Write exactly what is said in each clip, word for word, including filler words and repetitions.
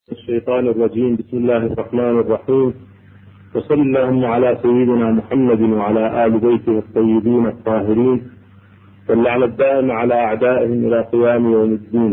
الشيطان الرجيم. بسم الله الرحمن الرحيم، وصلى اللهم على سيدنا محمد وعلى آل بيته الطيبين الطاهرين، واللعنة الدائمة على أعدائهم إلى قيام يوم الدين.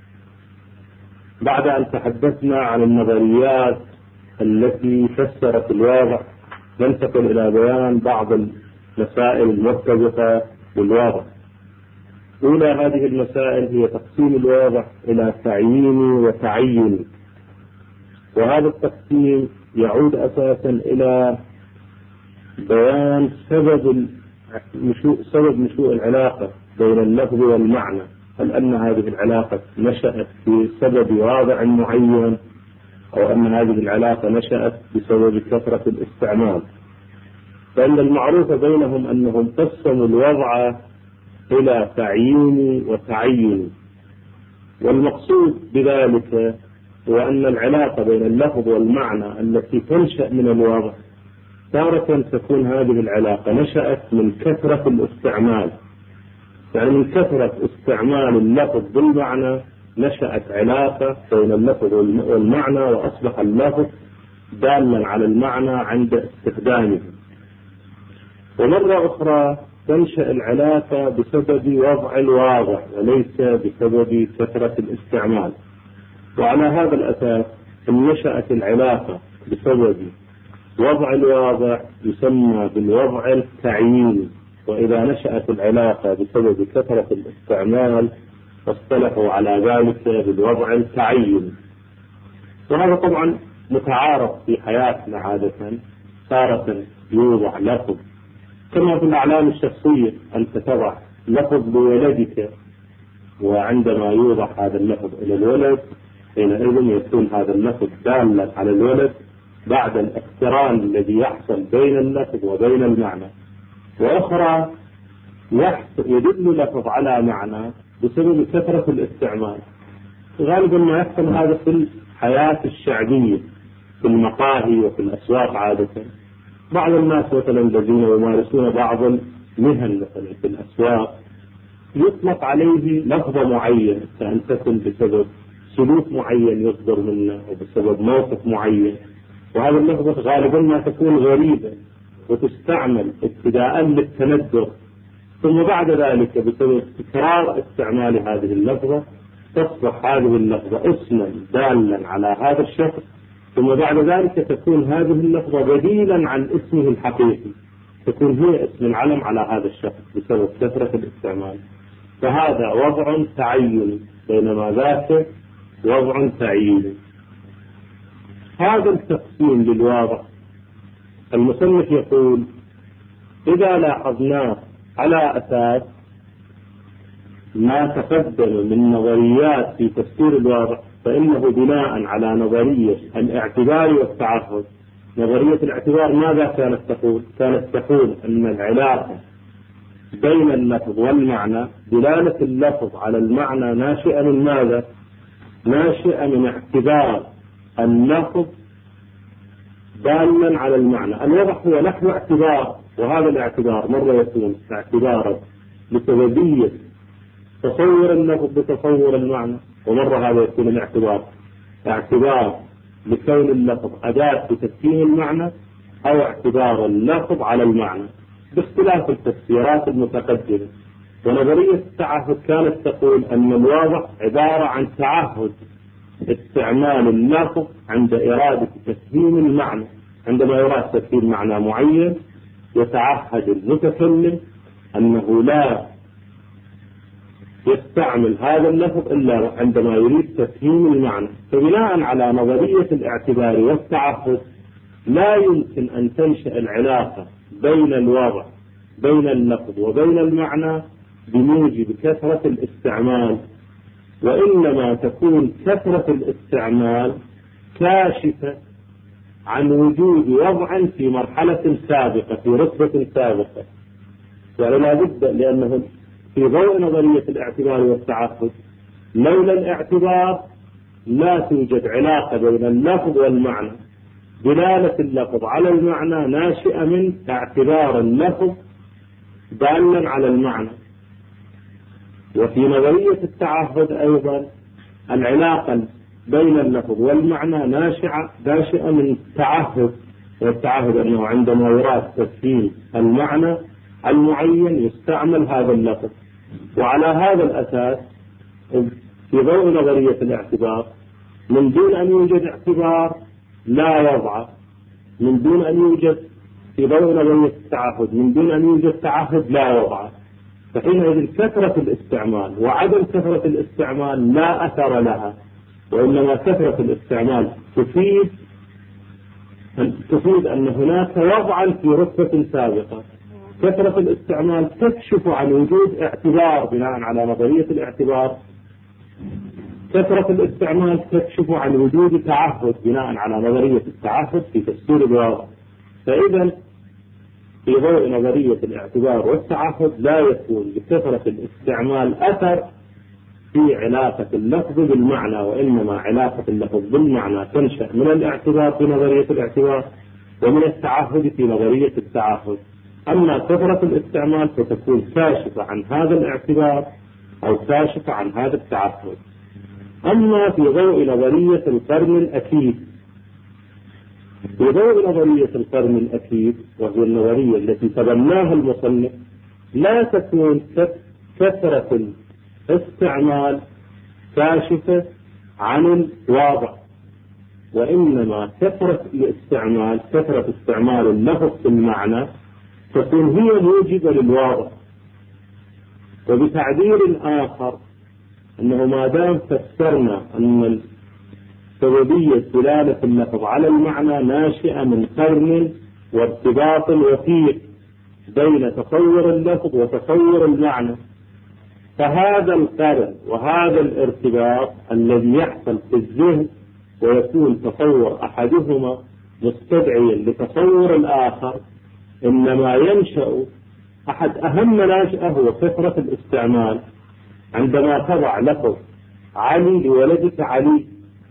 بعد أن تحدثنا عن النظريات التي فسرت الواضح، ننتقل إلى بيان بعض المسائل المرتبطة بالواضح. أولى هذه المسائل هي تقسيم الواضح إلى تعييني وتعيني، وهذا التقسيم يعود أساسا إلى بيان سبب نشوء سبب نشوء العلاقة بين اللفظ والمعنى. هل أن هذه العلاقة نشأت بسبب واضع معين، أو أن هذه العلاقة نشأت بسبب كثرة الاستعمال؟ فإن المعروف بينهم أنهم قسموا الوضع إلى تعييني وتعيني، والمقصود بذلك هو أن العلاقة بين اللفظ والمعنى التي تنشأ من الوضع تارة تكون هذه العلاقة نشأت من كثرة الاستعمال، يعني من كثرة استعمال اللفظ بالمعنى نشأت علاقة بين اللفظ والمعنى، وأصبح اللفظ دالا على المعنى عند استخدامه. ومرة أخرى تنشأ العلاقة بسبب وضع الواضح وليس بسبب كثرة الاستعمال. وعلى هذا الأساس إن نشأت العلاقة بسبب وضع الواضع يسمى بالوضع التعييني، وإذا نشأت العلاقة بسبب كثرة الاستعمال فاصطلحوا على ذلك بالوضع التعييني. وهذا طبعا متعارف في حياتنا عادة، تارة يوضع لفظ كما في الأعلام الشخصية، أنت تضع لفظ لولدك، وعندما يوضع هذا اللفظ إلى الولد حينئذ يكون هذا اللفظ دالا على الولد بعد الاقتران الذي يحصل بين اللفظ وبين المعنى. وأخرى يدل لفظ على معنى بسبب كثرة الاستعمال. غالبا ما يحصل هذا في الحياة الشعبية، في المقاهي وفي الأسواق عادة. بعض الناس مثلا الذين يمارسون بعض المهن مثلا في الأسواق يطلق عليه لفظة معينة، كأن تكون بسبب سلوك معين يصدر منه وبسبب موقف معين، وهذا اللفظة غالبا ما تكون غريبة وتستعمل ابتداء للتندر، ثم بعد ذلك بسبب تكرار استعمال هذه اللفظة تصبح هذه اللفظة اسما دالا على هذا الشخص، ثم بعد ذلك تكون هذه اللفظة بديلا عن اسمه الحقيقي، تكون هي اسم العلم على هذا الشخص بسبب كثرة الاستعمال. فهذا وضع تعيني، بينما ذاك وضع تعييني. هذا التقسيم للواضح المصنف يقول: إذا لاحظناه على أساس ما تقدم من نظريات في تفسير الواضح فإنه بناء على نظرية الاعتبار والتعهد. نظرية الاعتبار ماذا كانت تقول؟ كانت تقول أن العلاقة بين اللفظ والمعنى، دلالة اللفظ على المعنى ناشئة من ماذا؟ ناشئة من اعتبار اللفظ دالا على المعنى. الوضح هو نحو اعتبار، وهذا الاعتبار مرة يكون اعتبارا لسببية تصور اللفظ بتصور المعنى، ومرة هذا يكون الاعتبار اعتبار لكون اللفظ أداة لتفهيم المعنى، أو اعتبار اللفظ على المعنى، باختلاف التفسيرات المتقدمة. ونظرية التعهد كانت تقول أن الواضح عبارة عن تعهد استعمال اللفظ عند إرادة تفهيم المعنى. عندما يراد تفهيم معنى معين يتعهد المتكلم أنه لا يستعمل هذا اللفظ إلا عندما يريد تفهيم المعنى. فبناء على نظرية الاعتبار والتعهد لا يمكن أن تنشأ العلاقة بين الوضع بين اللفظ وبين المعنى بموجب كثرة الاستعمال، وإنما تكون كثرة الاستعمال كاشفة عن وجود وضع في مرحلة سابقة، في رتبة سابقة. يعني لا بد، لأنه في ضوء نظرية الاعتبار والتعهد لولا الاعتبار لا توجد علاقة بين اللفظ والمعنى. دلالة اللفظ على المعنى ناشئة من اعتبار اللفظ دالا على المعنى. وفي نظرية التعهد أيضا العلاقة بين اللفظ والمعنى ناشئة ناشئة من التعهد، والتعهد أنه عندما يراد تفهيم المعنى المعين يستعمل هذا اللفظ. وعلى هذا الأساس في ضوء نظرية الاعتبار من دون أن يوجد اعتبار لا وضع، من دون أن يوجد في ضوء نظرية التعهد من دون أن يوجد تعهد لا وضع. فحينئذ كثرة الاستعمال وعدم كثرة الاستعمال لا أثر لها، وإنما كثرة الاستعمال تفيد تفيد أن هناك وضعا في رتبة سابقة. كثرة الاستعمال تكشف عن وجود اعتبار بناء على نظرية الاعتبار، كثرة الاستعمال تكشف عن وجود تعهد بناء على نظرية التعهد في تفسير الواضح. فإذا في ضوء نظرية الاعتبار والتعهد لا يكون لكثرة الاستعمال أثر في علاقة اللفظ بالمعنى، وإنما علاقة اللفظ بالمعنى تنشأ من الاعتبار في نظرية الاعتبار ومن التعهد في نظرية التعهد. أما كثرة الاستعمال فتكون كاشفة عن هذا الاعتبار أو كاشفة عن هذا التعهد. أما في ضوء نظرية القرن الأكيد، في ضوء نظرية القرن الأكيد وهي النظرية التي تبناها المصنف، لا تكون كثرة الاستعمال كاشفة عن الواضع، وإنما كثرة الاستعمال كثرة استعمال اللفظ في المعنى تكون هي موجبة للواضع. وبتعبير آخر أنه ما دام فسرنا أن سببية دلالة اللفظ على المعنى ناشئة من قرن وارتباط وثيق بين تصور اللفظ وتصور المعنى، فهذا القرن وهذا الارتباط الذي يحصل في الذهن ويكون تصور أحدهما مستدعيا لتصور الآخر إنما ينشأ أحد أهم ناشئة هو كثرة الاستعمال. عندما تضع لفظ علي لولدك علي،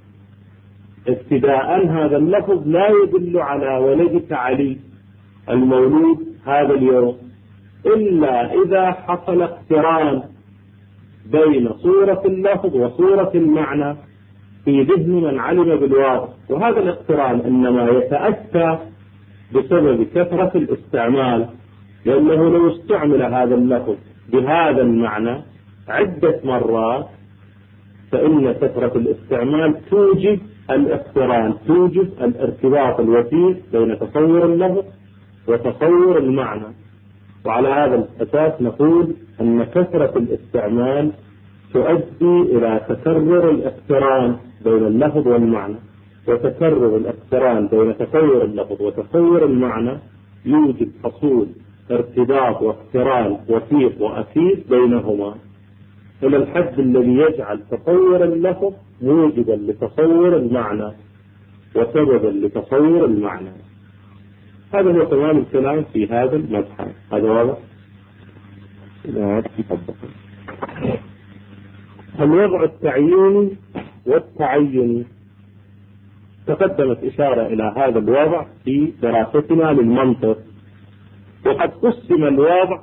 ابتداء هذا اللفظ لا يدل على ولدك علي المولود هذا اليوم إلا إذا حصل اقتران بين صورة اللفظ وصورة المعنى في ذهن من علم بالواضح. وهذا الاقتران إنما يتأتى بسبب كثرة الاستعمال، لأنه لو استعمل هذا اللفظ بهذا المعنى عدة مرات فإن كثرة الاستعمال توجب الاقتران، توجب الارتباط الوثيق بين تصور اللفظ وتصور المعنى. وعلى هذا الأساس نقول أن كثرة الاستعمال تؤدي إلى تكرر الاقتران بين اللفظ والمعنى، وتكرر الاقتران بين تصور اللفظ وتصور المعنى يوجد حصول ارتباط واقتران وثيق وأكيد بينهما إلى الحد الذي يجعل تصور اللفظ موجبا لتصور المعنى وسببا لتصور المعنى. هذا هو تمام الكلام في هذا المبحث. هذا واضح؟ الوضع التعييني والتعيني تقدمت إشارة إلى هذا الوضع في دراستنا للمنطق، وقد قسم الوضع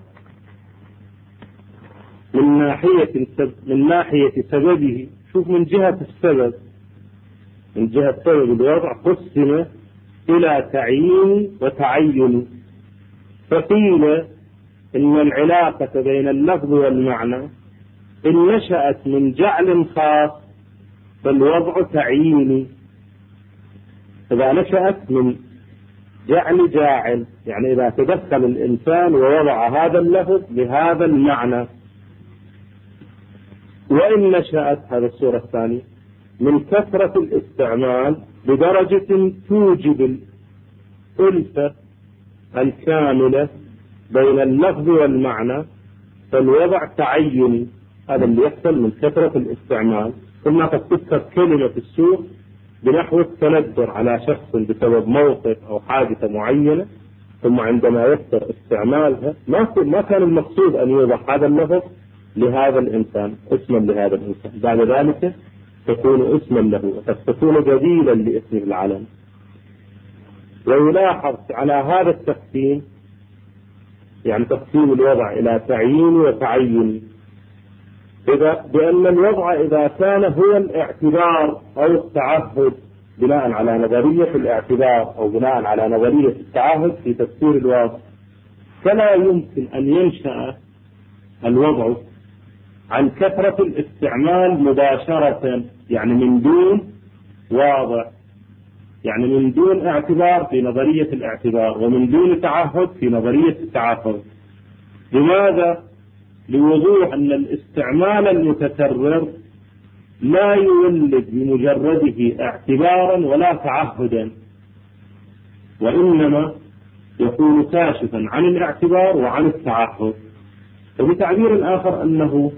من ناحية من ناحية سببه. شوف، من جهة السبب من جهة سبب الوضع قسم إلى تعيين وتعين. فقيل إن العلاقة بين اللفظ والمعنى إن نشأت من جعل خاص فالوضع تعييني. إذا نشأت من جعل جاعل، يعني إذا تدخل الإنسان ووضع هذا اللفظ بهذا المعنى. وإن نشأت، هذا الصورة الثانية، من كثرة الاستعمال بدرجة توجب الألفة الكاملة بين اللفظ والمعنى فالوضع تعيني. هذا اللي يحصل من كثرة الاستعمال. ثم قد تذكر كلمة السوء بنحو التندر على شخص بسبب موقف أو حادثة معينة، ثم عندما يكثر استعمالها ما كان المقصود أن يوضع هذا اللفظ لهذا الإنسان اسما لهذا الإنسان، بعد ذلك تكون اسما له وقد تكون بديلا لاسم العلم. ويلاحظ على هذا التقسيم، يعني تقسيم الوضع إلى تعيين وتعين، إذا بأن الوضع إذا كان هو الاعتبار أو التعهد بناء على نظرية الاعتبار أو بناء على نظرية التعهد في تفسير الوضع، فلا يمكن أن ينشأ الوضع عن كثرة الاستعمال مباشرة، يعني من دون واضع، يعني من دون اعتبار في نظرية الاعتبار ومن دون تعهد في نظرية التعهد. لماذا؟ لوضوح أن الاستعمال المتكرر لا يولد بمجرده اعتبارا ولا تعهدا، وإنما يكون كاشفا عن الاعتبار وعن التعهد. وبتعبير آخر أنه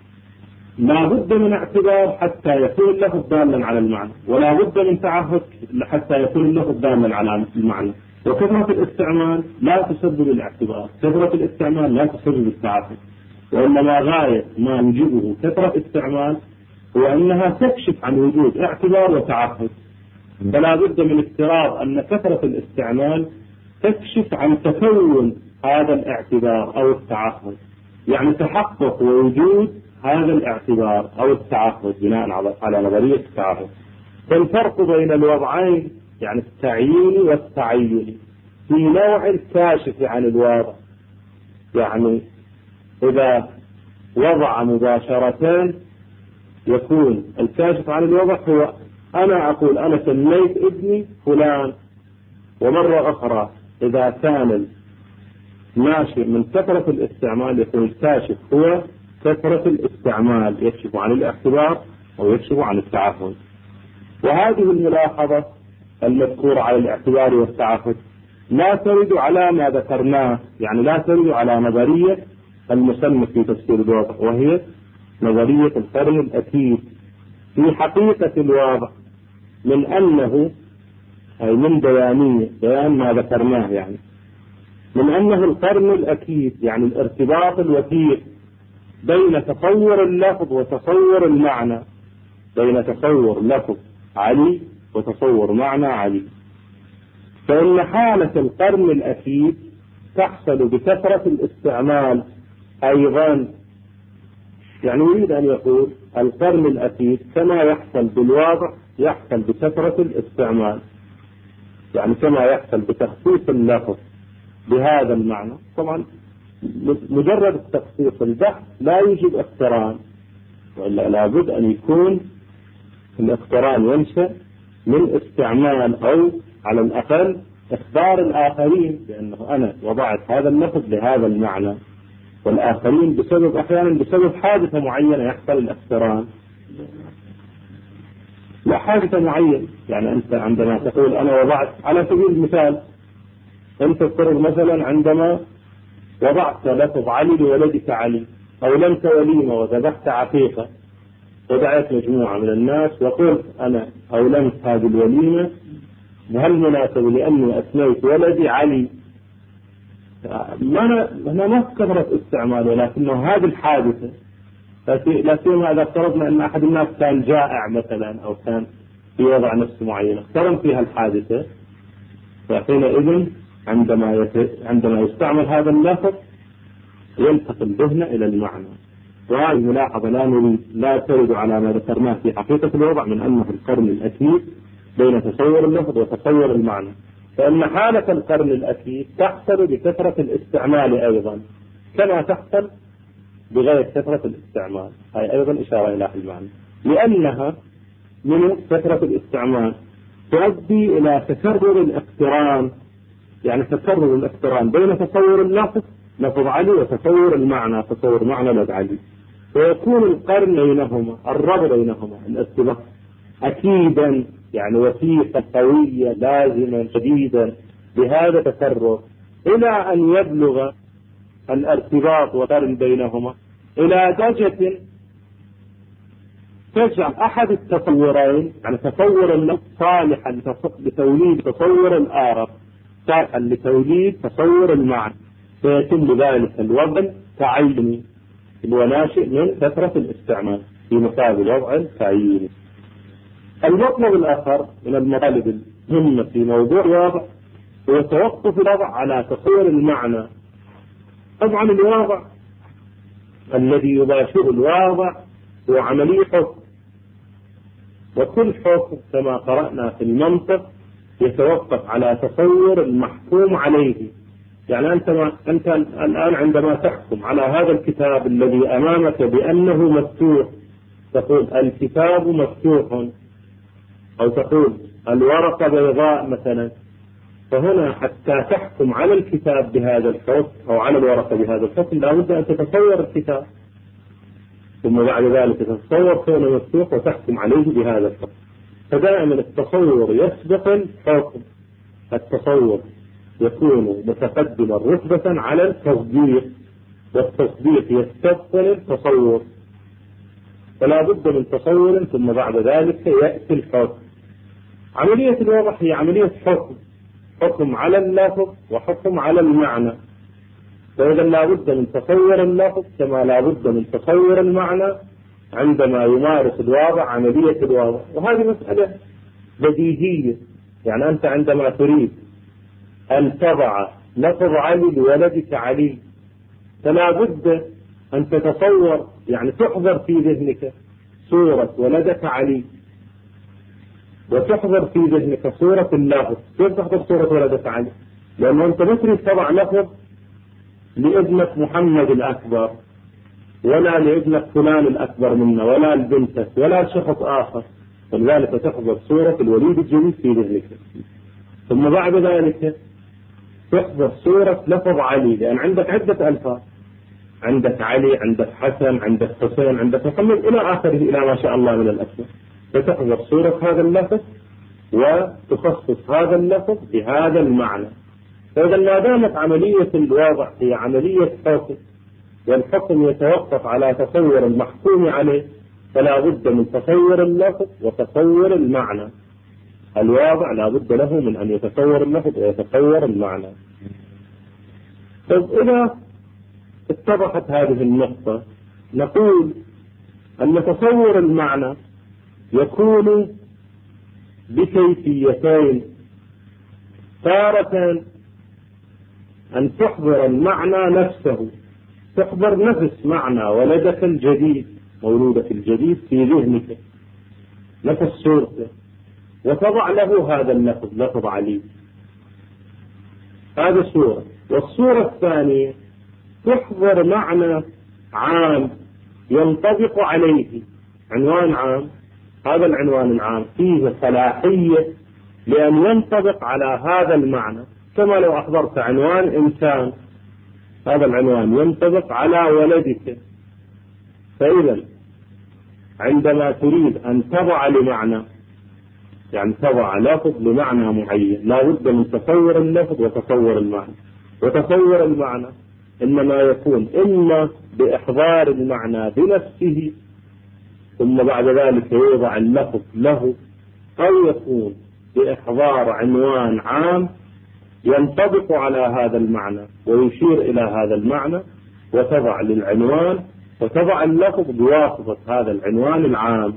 لا بد من اعتبار حتى يكون اللفظ دالا على المعنى، ولا بد من تعهد حتى يكون اللفظ دالا على المعنى. وكثرة الاستعمال لا تسبب الاعتبار، كثرة الاستعمال لا تسبب التعهد، وإنما غاية ما يجبه كثرة استعمال هو أنها تكشف عن وجود اعتبار وتعهد. فلا بد من افتراض أن كثرة الاستعمال تكشف عن تكون هذا الاعتبار أو التعهد، يعني تحقق ووجود هذا الاعتبار أو التعهد بناء على نظرية التعهد. فالفرق بين الوضعين يعني التعيين والتعين في نوع الكاشف عن الوضع، يعني إذا وضع مباشرتان يكون الكاشف عن الوضع هو أنا أقول أنا سميت ابني فلان، ومرة أخرى إذا كان الناشئ من كثرة الاستعمال يكون الكاشف هو كثرة الاستعمال، يكشف عن الاعتبار أو يكشف عن التعهد. وهذه الملاحظة المذكورة على الاعتبار والتعهد لا ترد على ما ذكرناه، يعني لا ترد على نظرية المسمى في تفسير الوضع، وهي نظرية القرن الأكيد في حقيقة الوضع، من أنه أي من بيانية بيان ما ذكرناه، يعني من أنه القرن الأكيد يعني الارتباط الوثيق بين تصور اللفظ وتصور المعنى، بين تصور لفظ علي وتصور معنى علي. فإن حالة القرن الأكيد تحصل بكثرة الاستعمال أيضا، يعني يريد أن يقول القرن الأكيد كما يحصل بالواضع يحصل بكثرة الاستعمال، يعني كما يحصل بتخصيص اللفظ بهذا المعنى. طبعا مجرد التخصيص البحث لا يوجد اقتران، وإلا لابد أن يكون الاقتران ينشأ من استعمال أو على الأقل إخبار الآخرين بأنه أنا وضعت هذا اللفظ لهذا المعنى، والآخرين بسبب أحيانا بسبب حادثة معينة يحصل الاقتران، لا حادثة معينة. يعني أنت عندما تقول أنا وضعت، على سبيل المثال أنت تفترض مثلا عندما وضعت لفظ علي لولدك علي، أو لمت وليمة وذبحت عقيقة ودعيت مجموعة من الناس وقلت أنا أولمت هذه الوليمة بهالمناسبة لأني أسميت ولدي علي. ما هنا ما كثرت استعمال، ولكنه هذه الحادثة، لا سيما إذا افترضنا أن أحد الناس كان جائع مثلا أو كان في وضع نفسي معين اقترن فيها الحادثة، فحينئذ عندما يت... عندما يستعمل هذا اللفظ ينتقل بهنا إلى المعنى. وهذه الملاحظة لا نريد لا ترد على ما ذكرناه في حقيقة الوضع من أنه القرن الأكيد بين تصور اللفظ وتصور المعنى، فإن حالة القرن الأكيد تحصل بكثرة الاستعمال أيضا كما تحصل بغير كثرة الاستعمال، هاي أيضا إشارة إلى المعنى، لأنها من كثرة الاستعمال تؤدي إلى تكرر الاقتران، يعني تكرر الاقتران بين تصور اللفظ لفظ علي وتصور المعنى تصور معنى لفظ علي، ويكون القرن بينهما الربط بينهما الارتباط أكيدا، يعني وثيقا قويا لازما شديدا بهذا التكرر، إلى أن يبلغ الارتباط والقرن بينهما إلى درجة تجعل أحد التصورين، يعني تصور اللفظ صالحا لتوليد تصور الآخر صالحا لتوليد تصور المعنى، فيتم بذلك الوضع تعيني وناشئ من كثرة الاستعمال في مقابل وضع تعييني. المطلب الآخر من المطالب المهمة في موضوع الوضع هو توقف الوضع على تصور المعنى. طبعا الوضع الذي يباشر الواضع هو عملية حكم، وكل حكم كما قرأنا في المنطق يتوقف على تصور المحكوم عليه. يعني أنت, ما أنت الآن عندما تحكم على هذا الكتاب الذي أمامك بأنه مفتوح تقول الكتاب مفتوح، أو تقول الورقة بيضاء مثلا، فهنا حتى تحكم على الكتاب بهذا الحكم أو على الورقة بهذا الحكم لابد أن تتصور الكتاب، ثم بعد ذلك تتصور كونه مفتوح وتحكم عليه بهذا الحكم. فدائما التصور يسبق الحكم، التصور يكون متقدما رتبة على التصديق، والتصديق يستبطن التصور، فلا بد من تصور ثم بعد ذلك يأتي الحكم. عملية الوضع هي عملية حكم، حكم على اللفظ وحكم على المعنى، فإذا لا بد من تصور اللفظ كما لا بد من تصور المعنى عندما يمارس الواضع عملية الواضع. وهذه مسألة بديهية، يعني أنت عندما تريد أن تضع لفظ علي لولدك علي فلا بد أن تتصور، يعني تحضر في ذهنك صورة ولدك علي وتحضر في ذهنك صورة اللفظ. كيف تحضر صورة ولدك علي؟ لأنه أنت لا تريد تضع لفظ لابنك محمد الأكبر ولا لابنك فلان الأكبر منا ولا لبنتك ولا شخص آخر، ولذلك تحضر صورة الوليد الجديد في ذهنك، ثم بعد ذلك تحضر صورة لفظ علي، لأن عندك عدة ألفاظ، عندك علي، عندك حسن، عندك حسين، عندك محمد إلى آخره إلى ما شاء الله من الأسماء. فتحضر صورة هذا اللفظ وتخصص هذا اللفظ بهذا المعنى. فإذا ما دامت عملية الواضع هي عملية حكم والحكم يتوقف على تصور المحكوم عليه فلا بد من تصور اللفظ وتصور المعنى. الواضع لا بد له من أن يتصور اللفظ ويتصور المعنى. طيب إذا اتضحت هذه النقطة نقول أن تصور المعنى يكون بكيفيتين. تارة أن تحضر المعنى نفسه، تحضر نفس معنى ولدك الجديد، مولودك الجديد في ذهنك نفس صورته، وتضع له هذا اللفظ لفظ علي، هذا صورة. والصورة الثانية تحضر معنى عام ينطبق عليه، عنوان عام، هذا العنوان العام فيه صلاحية لأن ينطبق على هذا المعنى، كما لو أحضرت عنوان إنسان هذا العنوان ينطبق على ولدك. فإذا عندما تريد أن تضع لمعنى، يعني تضع لفظ لمعنى معين، لا بد من تصور اللفظ وتصور المعنى. وتصور المعنى إنما يكون إما بإحضار المعنى بنفسه ثم بعد ذلك يوضع اللفظ له، أو يكون بإحضار عنوان عام ينطبق على هذا المعنى ويشير إلى هذا المعنى، وتضع للعنوان وتضع اللفظ بواسطة هذا العنوان العام.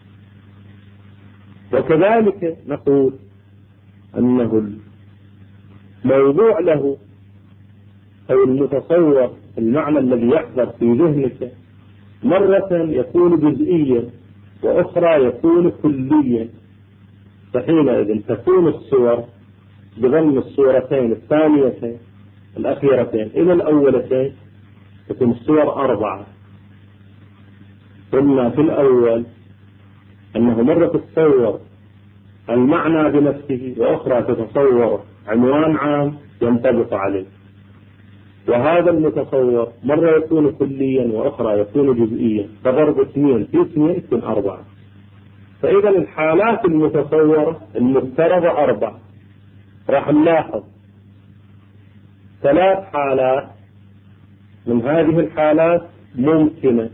وكذلك نقول أنه الموضوع له أو المتصور المعنى الذي يحضر في ذهنك مرة يكون جزئيا وأخرى يكون كليا، فحينئذ تكون الصور بضم الصورتين الثانيتين الأخيرتين إلى الأولتين تكون الصور أربعة. قلنا في الأول أنه مرة تتصور المعنى بنفسه وأخرى تتصور عنوان عام ينطبق عليه، وهذا المتصور مرة يكون كليا وأخرى يكون جزئيا، فضرب اثنين في اثنين يكون أربعة. فإذا الحالات المتصورة المفترضة أربعة. راح نلاحظ ثلاث حالات من هذه الحالات ممكنة،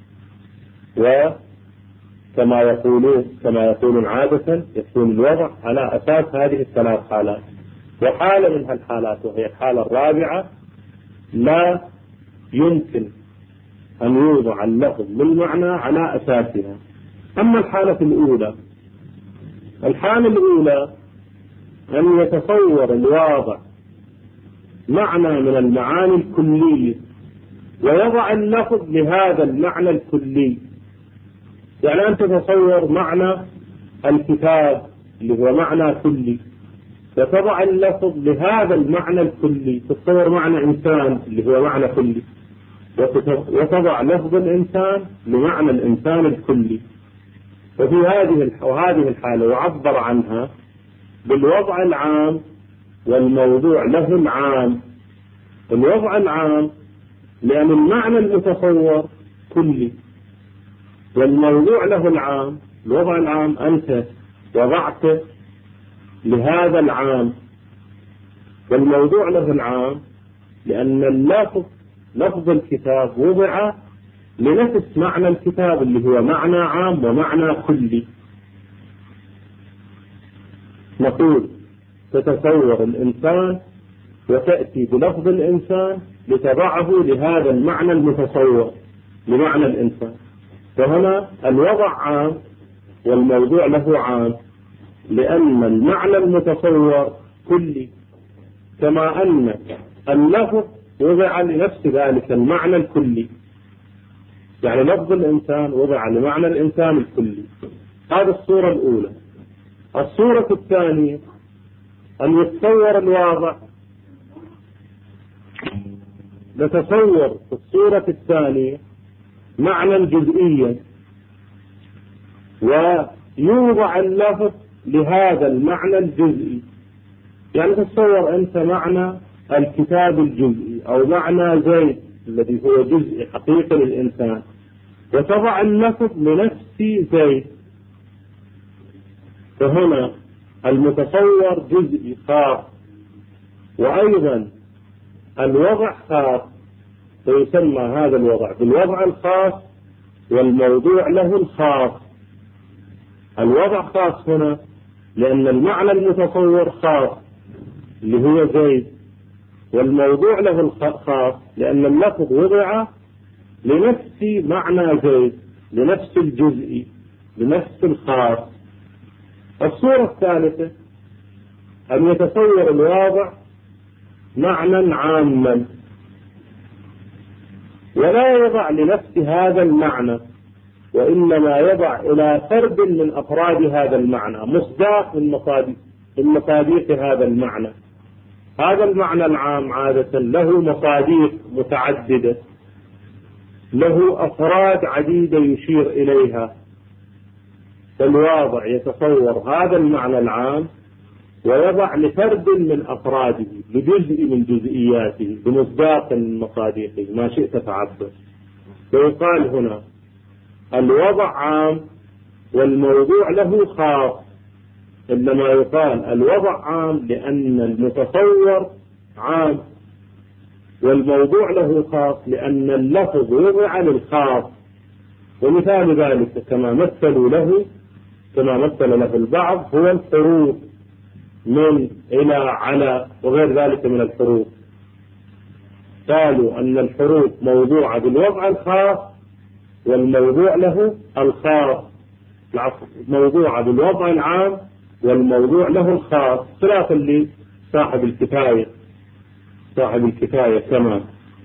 وكما يقولون كما يقولون عادة يكون الوضع على أساس هذه الثلاث حالات. وحالة من هالحالات وهي الحالة الرابعة لا يمكن أن يوضع اللفظ بالمعنى على أساسها. أما الحالة الأولى، الحالة الأولى أن يتصور الواضع معنى من المعاني الكلية ويضع اللفظ لهذا المعنى الكلي. يعني أنت تصور معنى الكتاب اللي هو معنى كلي، وتضع اللفظ لهذا المعنى الكلي. تصور معنى إنسان اللي هو معنى كلي، وتضع لفظ الإنسان لمعنى الإنسان الكلي. وفي هذه وهذه الحالة يعبر عنها بالوضع العام والموضوع له العام. الوضع العام لأن المعنى المتصور كلي، والموضوع له العام. الوضع العام أنت وضعته لهذا العام، والموضوع له العام لأن اللفظ لفظ الكتاب وضع لنفس معنى الكتاب اللي هو معنى عام ومعنى كلي. نقول تتصور الإنسان وتأتي بلفظ الإنسان لتضعه لهذا المعنى المتصور لمعنى الإنسان. فهنا الوضع عام والموضوع له عام لأن المعنى المتصور كلي، كما أن اللفظ وضع لنفس ذلك المعنى الكلي. يعني لفظ الإنسان وضع لمعنى الإنسان الكلي. هذه الصورة الأولى. الصورة الثانية أن يتصور الواضع. نتصور في الصورة الثانية معنى جزئيا ويوضع اللفظ لهذا المعنى الجزئي. يعني تصور أنت معنى الكتاب الجزئي أو معنى زيد الذي هو جزء حقيقي للإنسان، وتضع اللفظ لنفس زيد. فهنا المتصور جزئي خاص، وأيضا الوضع خاص، فيسمى هذا الوضع بالوضع الخاص والموضوع له الخاص. الوضع خاص هنا لأن المعنى المتصور خاص اللي هو زيد، والموضوع له الخاص لأن اللفظ وضع لنفس معنى زيد، لنفس الجزئي، لنفس الخاص. الصورة الثالثة أن يتصور الواضع معنى عاما ولا يضع لنفس هذا المعنى، وإنما يضع إلى فرد من أفراد هذا المعنى مصداق من مصادق من مصادق هذا المعنى. هذا المعنى العام عادة له مصادق متعددة، له أفراد عديدة يشير إليها. فالواضع يتصور هذا المعنى العام ويضع لفرد من أفراده، لجزء من جزئياته، بمصداق من مصادقه، ما شئت تعبر. ويقال هنا الوضع عام والموضوع له خاص. إنما يقال الوضع عام لأن المتصور عام، والموضوع له خاص لأن اللفظ وضع للخاص. ومثال ذلك كما مثلوا له كما مثل له البعض هو الحروف من إلى على وغير ذلك من الحروف. قالوا أن الحروف موضوعة بالوضع الخاص والموضوع له الخاص، موضوعة بالوضع العام والموضوع له الخاص، خلافا لصاحب الكفاية. صاحب الكفاية كما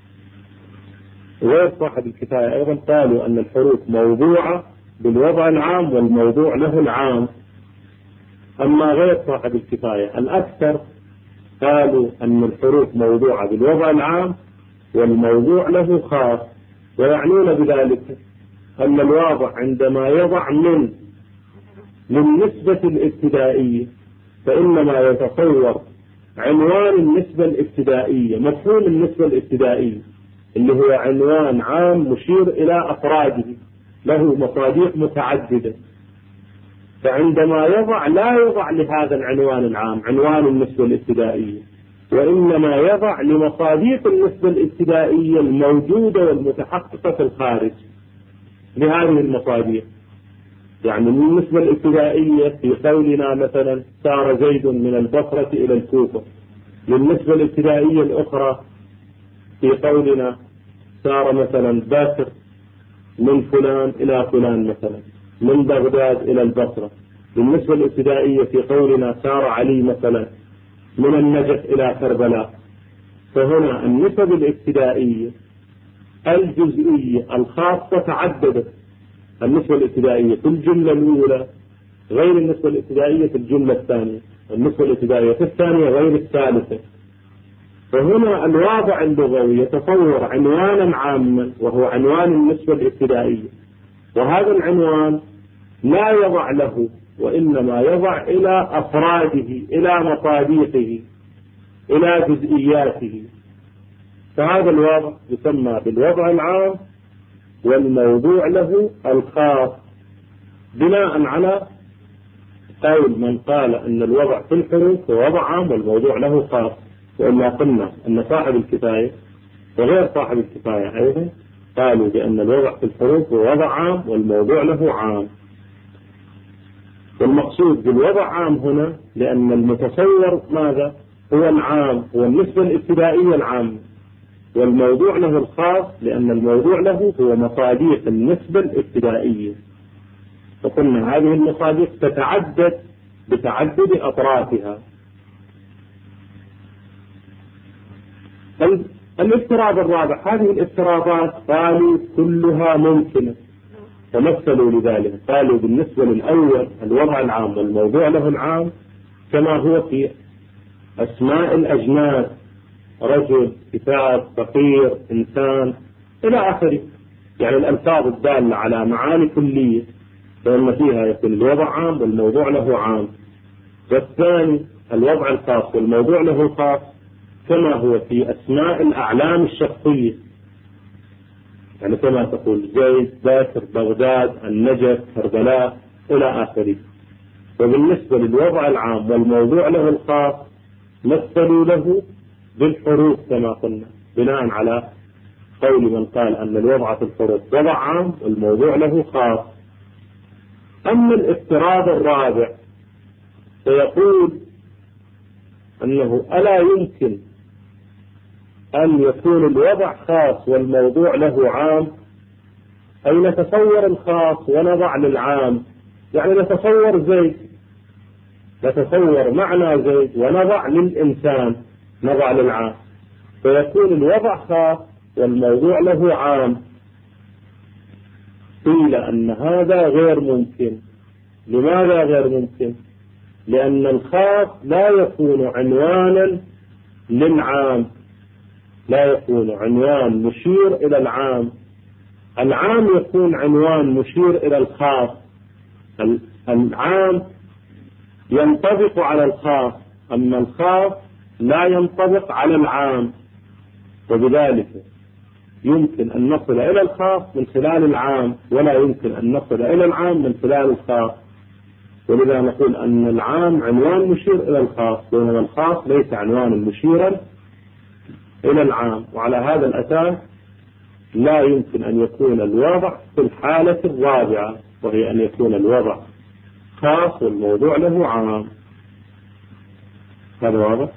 غير صاحب الكفاية أيضا قالوا أن الحروف موضوعة بالوضع العام والموضوع له العام. أما غير صاحب الكفاية الأكثر قالوا أن الحروف موضوعة بالوضع العام والموضوع له خاص، ويعنون بذلك أن الواضع عندما يضع من للنسبة الابتدائية فإنما يتصور عنوان النسبة الابتدائية، مفهوم النسبة الابتدائية اللي هو عنوان عام مشير إلى أفراده له مصادق متعددة. فعندما يضع لا يضع لهذا العنوان العام عنوان النسبة الابتدائية، وإنما يضع لمصادق النسبة الابتدائية الموجودة والمتحققة في الخارج لهذه المصادق. يعني النسبة الابتدائية في قولنا مثلا سار زيد من البصرة إلى الكوفة، للنسبة الابتدائية الأخرى في قولنا سار مثلا باسر من فلان إلى فلان مثلا، من بغداد إلى البصرة. بالنسبة الابتدائية في قولنا سار علي مثلا من النجف إلى كربلاء. فهنا النسب الابتدائية الجزئية الخاصة تعددت. النسبة الابتدائية في الجملة الأولى غير النسبة الابتدائية في الجملة الثانية، النسبة الابتدائية في الثانية غير الثالثة. فهنا الواضع اللغوي يتصور عنوانا عاما وهو عنوان النسبة الابتدائية، وهذا العنوان لا يضع له وإنما يضع إلى أفراده، إلى مصاديقه، إلى جزئياته. فهذا الوضع يسمى بالوضع العام، والموضوع له الخاص، بناء على قول من قال أن الوضع في الحروف هو وضع عام والموضوع له خاص. وإلا قلنا أن صاحب الكفاية وغير صاحب الكفاية أيضا قالوا بأن الوضع في الحروف هو وضع عام والموضوع له عام. والمقصود بالوضع عام هنا لأن المتصور ماذا؟ هو العام، هو النسبة الابتدائية العام، والموضوع له الخاص لأن الموضوع له هو مصاديق النسبة الابتدائية. فقلنا هذه المصاديق تتعدد بتعدد أطرافها. الافتراض الرابع، هذه الافتراضات قالوا كلها ممكنة، فمثلوا لذلك قالوا بالنسبة للأول الوضع العام والموضوع له العام كما هو في أسماء الأجناس، رجل، كتاب، فقير، إنسان إلى آخره، يعني الألفاظ الدالة على معاني كلية فإن فيها يكون الوضع عام والموضوع له عام. والثاني الوضع الخاص والموضوع له خاص كما هو في أسماء الأعلام الشخصية، يعني كما تقول زيد، باكر، بغداد، النجف، كربلاء إلى آخره. وبالنسبة للوضع العام والموضوع له الخاص مثلوا له بالحروف كما قلنا، بناء على قول من قال أن الوضع في الحروف وضع عام والموضوع له خاص. أما الافتراض الرابع فيقول أنه ألا يمكن أن يكون الوضع خاص والموضوع له عام، أي نتصور الخاص ونضع للعام، يعني نتصور زيد، نتصور معنى زيد ونضع للإنسان، نضع للعام، فيكون الوضع خاص والموضوع له عام. قيل أن هذا غير ممكن. لماذا غير ممكن؟ لأن الخاص لا يكون عنوانا للعام، لا يكون عنوان مشير إلى العام. العام يكون عنوان مشير إلى الخاص، العام ينطبق على الخاص، أما الخاص لا ينطبق على العام. وبذلك يمكن أن نصل إلى الخاص من خلال العام، ولا يمكن أن نصل إلى العام من خلال الخاص. ولذا نقول أن العام عنوان مشير إلى الخاص، بينما الخاص ليس عنوان مشيرا إلى العام. وعلى هذا الأساس لا يمكن أن يكون الوضع في الحالة الرابعة، وهي أن يكون الوضع خاص والموضوع له عام. هذا واضح؟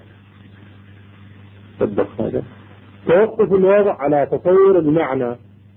صدق هذا. توقف الوضع على تصور المعنى،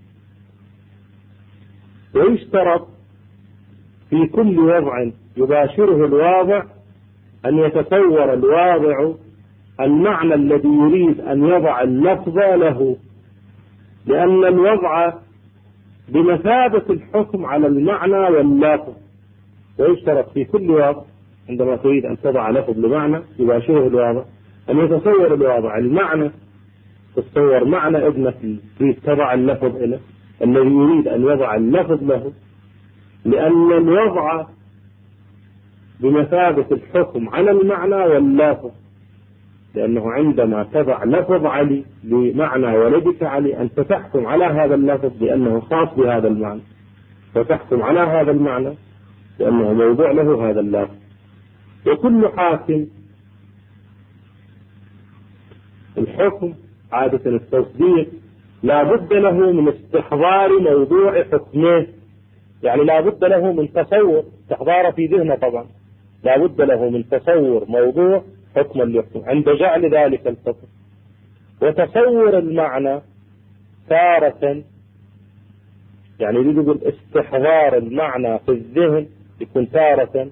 ويشترط في كل وضع يباشره الواضع أن يتصور الواضع المعنى الذي يريد أن يضع اللفظ له، لأن الوضع بمثابة الحكم على المعنى واللفظ. ويشترط في كل وضع عندما تريد أن تضع لفظ لمعنى يباشره الواضع أن يتصور الواضع المعنى، تتصور معنى ابنك تريد تضع اللفظ له الذي يريد أن يضع اللفظ له، لأن الوضع بمثابة الحكم على المعنى واللفظ. لأنه عندما تضع لفظ علي بمعنى ولدك علي أنت تحكم على هذا اللفظ بأنه خاص بهذا المعنى، وتحكم على هذا المعنى لأنه موضوع له هذا اللفظ. وكل حاكم الحكم عادة التصديق لا بد له من استحضار موضوع حكمه، يعني لا بد له من تصور، استحضار في ذهنه طبعا، لا بد له من تصور موضوع حكم اليحكم عند جعل ذلك الحكم. وتصور المعنى تارة، يعني يجب استحضار المعنى في الذهن يكون تارة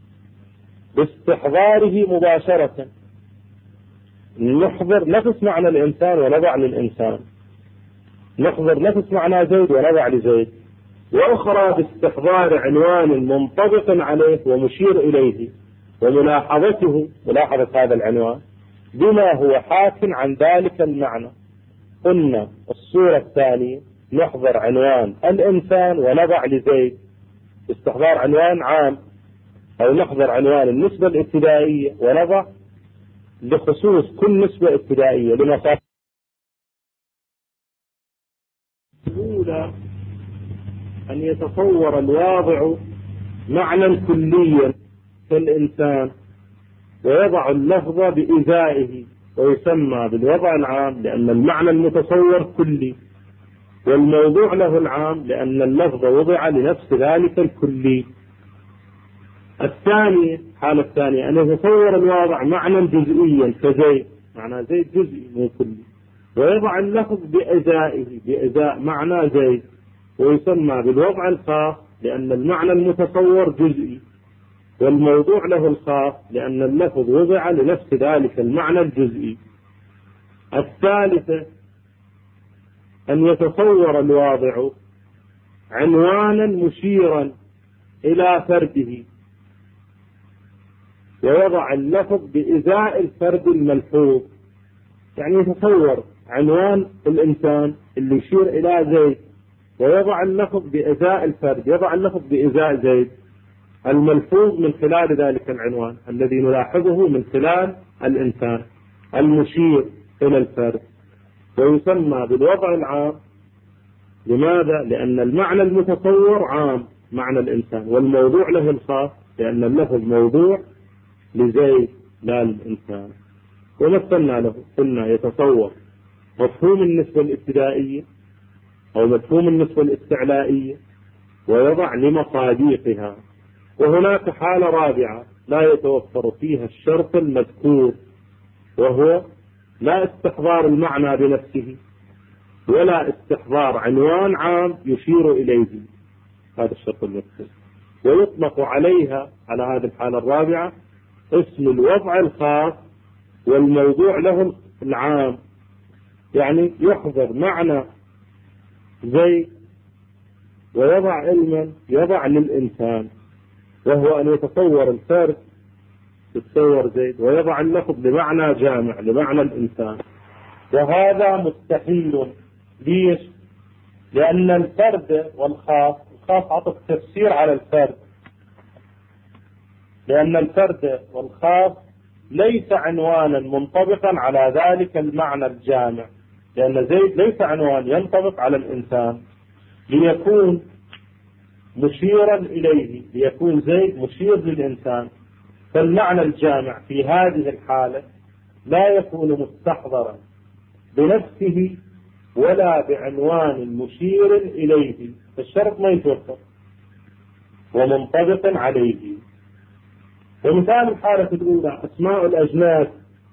باستحضاره مباشرة، نحضر نفس معنى الإنسان ونضع للإنسان. نحضر نفس معنى زيد ونضع لزيد، وأخرى باستحضار عنوان منطبق عليه ومشير إليه وملاحظته ملاحظة هذا العنوان بما هو حاك عن ذلك المعنى. قلنا الصورة الثانية نحضر عنوان الإنسان ونضع لزيد باستحضار عنوان عام، أو نحضر عنوان النسبة الابتدائية ونضع لخصوص كل نسبة ابتدائية لمصادر. الأولى أن يتصور الواضع معنى كليا كالإنسان ويضع اللفظ بإزائه ويسمى بالوضع العام لأن المعنى المتصور كلي، والموضوع له العام لأن اللفظ وضع لنفس ذلك الكلي. الثانية الحالة الثانية أن يتصور الواضع معنى جزئيا كزيد، معنى زيد جزئي مو كلي، ويضع اللفظ بإزائه بإزاء معنى زيد ويسمى بالوضع الخاص لأن المعنى المتصور جزئي، والموضوع له الخاص لأن اللفظ وضع لنفس ذلك المعنى الجزئي. الثالثة أن يتصور الواضع عنوانا مشيرا إلى فرده ويضع اللفظ بإزاء الفرد الملحوظ، يعني يتصور عنوان الإنسان اللي يشير إلى زيد ويضع اللفظ بإزاء الفرد، يضع اللفظ بإزاء زيد الملحوظ من خلال ذلك العنوان الذي نلاحظه من خلال الإنسان المشير إلى الفرد، ويسمى بالوضع العام. لماذا؟ لأن المعنى المتصور عام معنى الإنسان، والموضوع له الخاص لأن اللفظ موضوع لزيد لا للإنسان. ومثلنا له قلنا يتصور مفهوم النسبة الابتدائية أو مفهوم النسبة الاستعلائية ويضع لمصاديقها. وهناك حالة رابعة لا يتوفر فيها الشرط المذكور، وهو لا استحضار المعنى بنفسه ولا استحضار عنوان عام يشير إليه، هذا الشرط المذكور، ويطلق عليها على هذه الحالة الرابعة اسم الوضع الخاص والموضوع له العام. يعني يحضر معنى زي ويضع علما يضع للإنسان، وهو أن يتصور الفرد يتصور زيد ويضع اللفظ بمعنى جامع لمعنى الإنسان، وهذا مستحيل. ليش؟ لأن الفرد والخاص، الخاص عطف تفسير على الفرد، لأن الفرد والخاص ليس عنوانا منطبقا على ذلك المعنى الجامع، لأن زيد ليس عنوان ينطبق على الإنسان ليكون مشيرا إليه، ليكون زيد مشير للإنسان، فالمعنى الجامع في هذه الحالة لا يكون مستحضرا بنفسه ولا بعنوان مشير إليه، فالشرط ما يتوفر ومنطبق عليه. ومثال الحالة الأولى أسماء الأجناس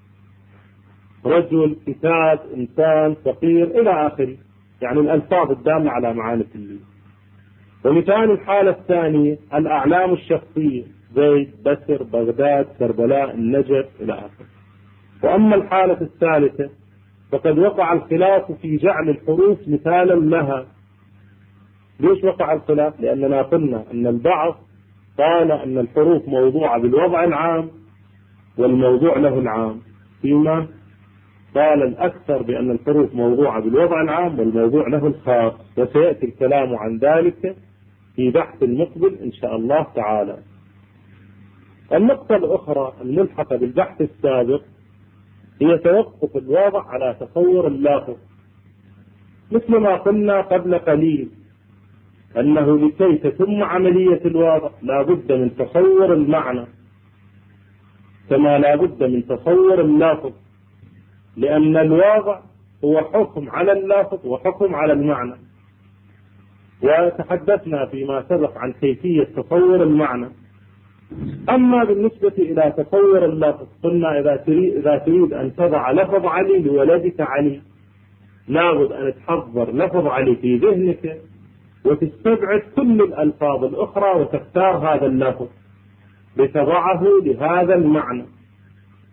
رجل كتاب إنسان فقير إلى آخره، يعني الألفاظ الدالة على معاني كلية. ومثال الحالة الثانية الأعلام الشخصية زيد بسر بغداد كربلاء النجف إلى آخره. وأما الحالة الثالثة فقد وقع الخلاف في جعل الحروف مثالا لها. ليش وقع الخلاف؟ لأننا قلنا أن البعض قال أن الحروف موضوعة بالوضع العام والموضوع له العام، فيما قال الأكثر بأن الحروف موضوعة بالوضع العام والموضوع له الخاص، وسيأتي الكلام عن ذلك في بحث المقبل إن شاء الله تعالى. النقطة الأخرى الملحقة بالبحث السابق هي توقف الوضع على تصور اللافظ، مثل ما قلنا قبل قليل أنه لكي تتم عملية الوضع لا بد من تصور المعنى كما لا بد من تصور اللافظ، لأن الوضع هو حكم على اللافظ وحكم على المعنى. وتحدثنا فيما سبق عن كيفية تصور المعنى. أما بالنسبة إلى تصور اللفظ قلنا إذا تريد, إذا تريد أن تضع لفظ علي لولدك علي لابد أن تحضر لفظ علي في ذهنك وتستبعد كل الألفاظ الأخرى وتختار هذا اللفظ لتضعه لهذا المعنى.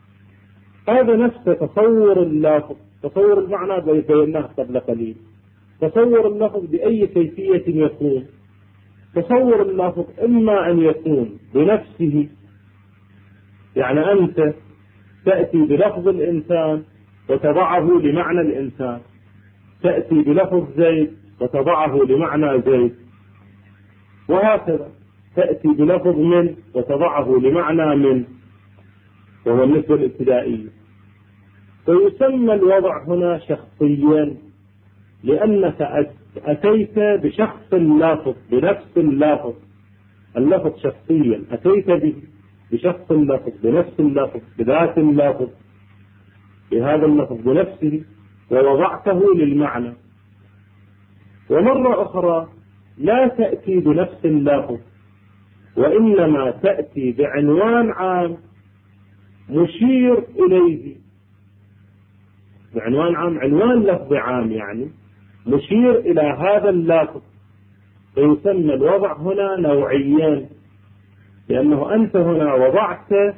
هذا نفس تصور اللفظ. تصور المعنى بيناه قبل قليل تصور اللفظ بأي كيفية يكون. تصور اللفظ إما أن يكون بنفسه، يعني أنت تأتي بلفظ الإنسان وتضعه لمعنى الإنسان، تأتي بلفظ زيد وتضعه لمعنى زيد، وهكذا تأتي بلفظ من وتضعه لمعنى من، وهو النسبة الابتدائية. فيسمى الوضع هنا شخصيا، لأنك أتيت بشخص اللفظ بنفس اللفظ، اللفظ شخصيا أتيت به بشخص اللفظ بنفس اللفظ بذات اللفظ بهذا اللفظ بنفسه، ووضعته للمعنى. ومرة أخرى لا تأتي بنفس اللفظ، وإنما تأتي بعنوان عام مشير إليه، بعنوان عام، عنوان لفظ عام يعني مشير إلى هذا اللفظ. فيسمى الوضع هنا نوعيا، لأنه أنت هنا وضعت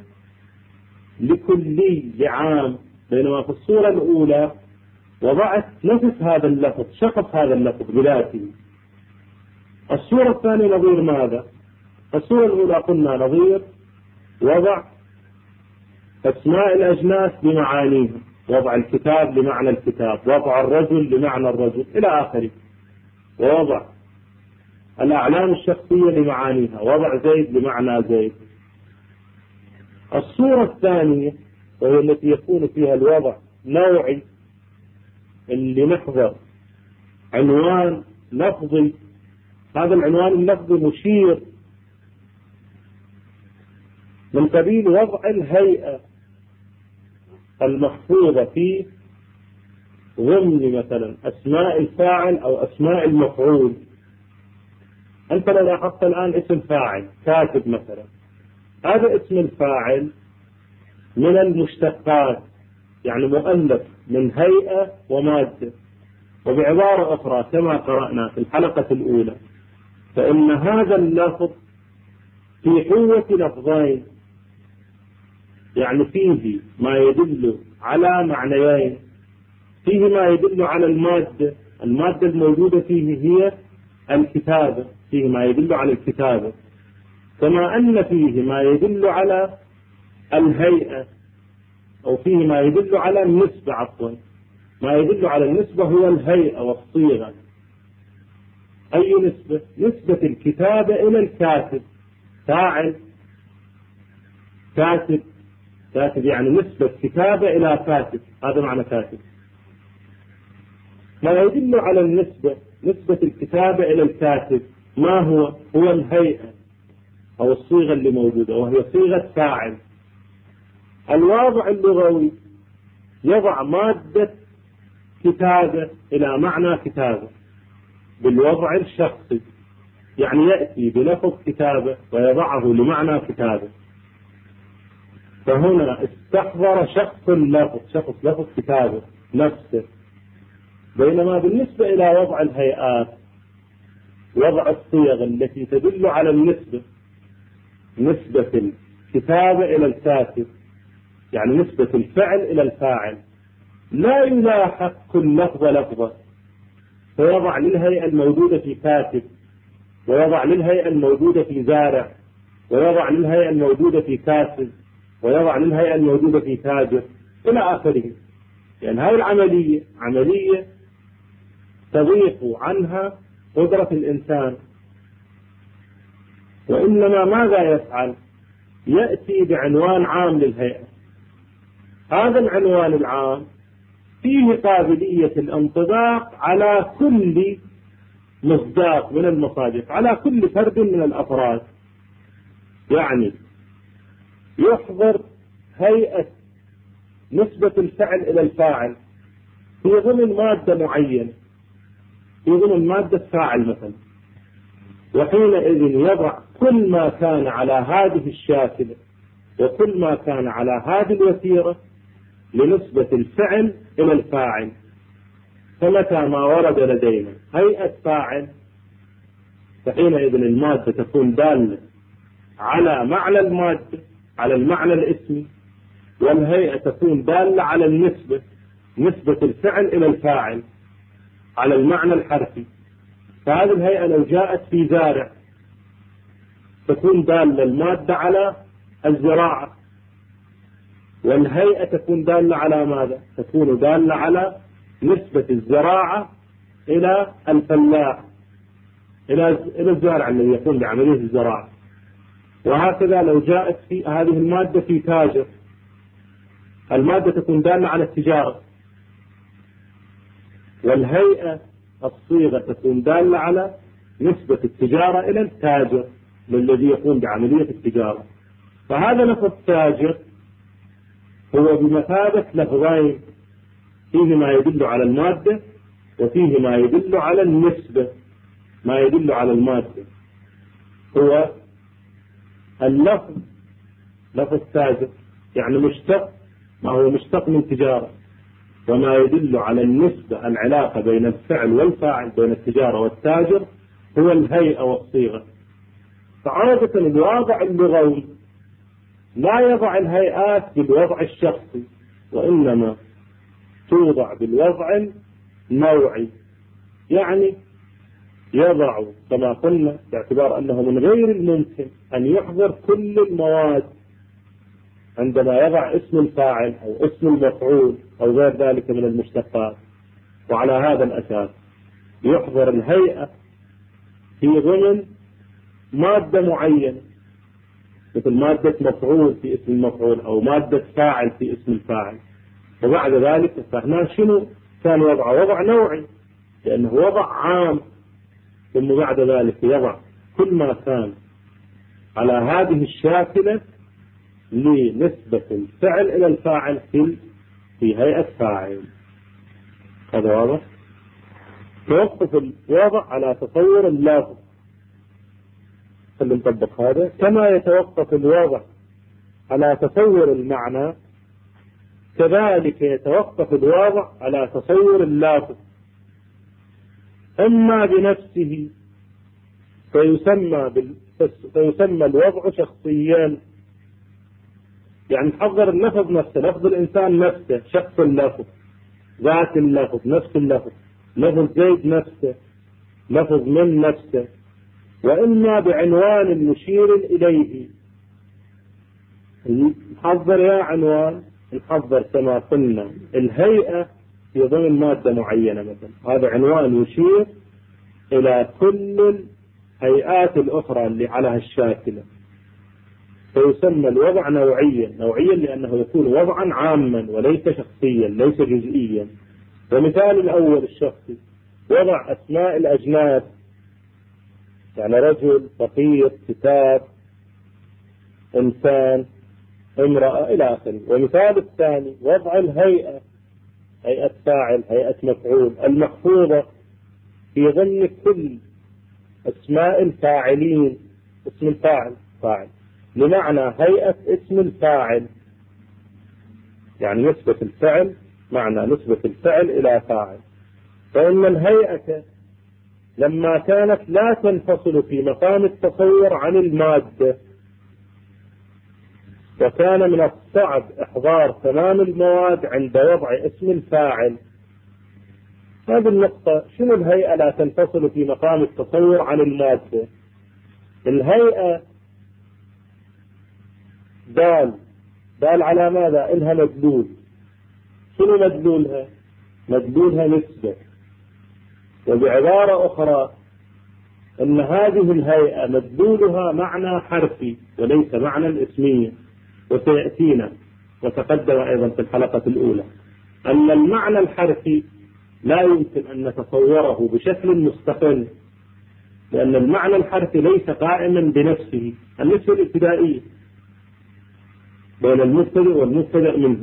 لكلي لعام، بينما في الصورة الأولى وضعت نفس هذا اللفظ، شخص هذا اللفظ بذاته. الصورة الثانية نظير ماذا؟ الصورة الأولى قلنا نظير وضع أسماء الأجناس بمعانيها، وضع الكتاب لمعنى الكتاب، وضع الرجل لمعنى الرجل إلى آخره، ووضع الأعلام الشخصية لمعانيها، وضع زيد لمعنى زيد. الصورة الثانية وهي التي يكون فيها الوضع نوعي، اللي نحضر عنوان لفظي، هذا العنوان اللفظي مشير من قبيل وضع الهيئة المحفوظة في ضمن مثلا أسماء الفاعل أو أسماء المفعول. أنت لو لاحظت الآن اسم فاعل كاتب مثلا، هذا اسم الفاعل من المشتقات، يعني مؤلف من هيئة ومادة. وبعبارة أخرى كما قرأنا في الحلقة الأولى، فإن هذا اللفظ في حوة لفظين، يعني فيه ما يدل على معنيين، فيه ما يدل على المادة، المادة الموجودة فيه هي الكتابة، فيه ما يدل على الكتابة، كما أن فيه ما يدل على الهيئة، أو فيه ما يدل على النسبة، عفوا ما يدل على النسبة هو الهيئة والصيغة. أي نسبة؟ نسبة الكتابة إلى الكاتب، فاعل كاتب، كاتب يعني نسبة كتابة إلى كاتب، هذا معنى كاتب. ما يدل على النسبة، نسبة الكتابة إلى الكاتب، ما هو؟ هو الهيئة أو الصيغة اللي موجودة، وهي صيغة فاعل. الواضع اللغوي يضع مادة كتابة إلى معنى كتابة بالوضع الشخصي، يعني يأتي بلفظ كتابة ويضعه لمعنى كتابة. فهنا استحضر شخص اللفظ، شخص لفظ كتابة نفسه. بينما بالنسبة إلى وضع الهيئات، وضع الصيغ التي تدل على النسبة، نسبة الكتابة إلى الكاتب، يعني نسبة الفعل إلى الفاعل، لا يلاحق كل لفظة لفظة، فيضع للهيئة الموجودة في كاتب، ويضع للهيئة الموجودة في زارع، ويضع للهيئة الموجودة في كاتب، ويضع للهيئة الموجودة في تاجر إلى آخره. يعني هذه العملية عملية تضيق عنها قدرة الإنسان، وإنما ماذا يفعل؟ يأتي بعنوان عام للهيئة. هذا العنوان العام فيه قابلية الانطباق على كل مصداق من المصادق، على كل فرد من الأفراد. يعني يحضر هيئة نسبة الفعل إلى الفاعل في ضمن مادة معينة، في ضمن مادة فاعل مثلا، وحينئذ يضع كل ما كان على هذه الشاكلة وكل ما كان على هذه الوتيرة لنسبة الفعل إلى الفاعل. فمتى ما ورد لدينا هيئة فاعل، فحينئذ المادة تكون دالة على معنى المادة، على المعنى الاسمي، والهيئة تكون دالة على النسبة، نسبة الفعل إلى الفاعل. على المعنى الحرفي. فهذه الهيئة لو جاءت في زارع تكون دالة المادة على الزراعة، والهيئة تكون دالة على ماذا؟ تكون دالة على نسبة الزراعة إلى الفلاح، إلى إلى الزارع الذي يقوم بعملية الزراعة. وهكذا لو جاءت في هذه المادة في تاجر، المادة تكون دالة على التجارة، والهيئة الصيغة تكون دالة على نسبة التجارة إلى التاجر الذي يقوم بعملية التجارة. فهذا لفظ تاجر هو بمثابة لفظين، فيه ما يدل على المادة وفيه ما يدل على النسبة، ما يدل على المادة. هو اللفظ لفظ تاجر يعني مشتق، ما هو مشتق من تجارة، وما يدل على النسبة العلاقة بين الفعل والفاعل بين التجارة والتاجر هو الهيئة والصيغة. فعادة الوضع اللغوي لا يضع الهيئات بالوضع الشخصي، وإنما توضع بالوضع النوعي، يعني يضع كما قلنا باعتبار أنه من غير الممكن أن يحضر كل المواد عندما يضع اسم الفاعل أو اسم المفعول أو غير ذلك من المشتقات. وعلى هذا الأساس يحضر الهيئة في ضمن مادة معينة، مثل مادة مفعول في اسم المفعول أو مادة فاعل في اسم الفاعل. وبعد ذلك فهنا شنو كان وضع؟ وضع نوعي، لأنه وضع عام، ثم بعد ذلك يضع كل ما كان على هذه الشاكلة لنسبة الفعل إلى الفاعل في في هيئة فاعل. هذا واضح؟ توقف الوضع على تصور اللفظ، خلينا نطبق هذا. كما يتوقف الوضع على تصور المعنى، كذلك يتوقف الوضع على تصور اللفظ، أما بنفسه فيسمى بال... فيسمى الوضع شخصيا، يعني تحضر اللفظ نفسه، لفظ الإنسان نفسه، شخص اللفظ، ذات اللفظ، نفس اللفظ، لفظ زيد نفسه، لفظ من نفسه، وإما بعنوان مشير إليه. نحضر يا عنوان، نحضر كما قلنا الهيئة في ضمن مادة معينة مثلا، هذا عنوان يشير إلى كل الهيئات الأخرى اللي على هالشاكلة، فيسمى الوضع نوعيا. نوعيا لأنه يكون وضعا عاما وليس شخصيا، ليس جزئيا. ومثال الأول الشخصي وضع أسماء الأجناس، يعني رجل، فقير، كتاب، إنسان، امرأة إلى آخره. ومثال الثاني وضع الهيئة، هيئة فاعل، هيئة مفعول، المحفوظة في ضمن كل أسماء الفاعلين، اسم الفاعل فاعل بمعنى هيئة اسم الفاعل، يعني نسبة الفعل، معنى نسبة الفعل إلى فاعل. فإن الهيئة لما كانت لا تنفصل في مقام التصور عن المادة، وكان من الصعب إحضار تمام المواد عند وضع اسم الفاعل. هذه النقطة، شنو الهيئة لا تنفصل في مقام التصور عن المادة؟ الهيئة دال دال على ماذا؟ إلها مدلول. شنو مدلولها؟ مدلولها نسبة. وبعبارة أخرى أن هذه الهيئة مدلولها معنى حرفي وليس معنى اسمي. وسيأتينا وتقدم أيضا في الحلقة الأولى أن المعنى الحرفي لا يمكن أن نتصوره بشكل مستقل، لأن المعنى الحرفي ليس قائما بنفسه. النسبة الابتدائية بين المبتدئ والمبتدأ منه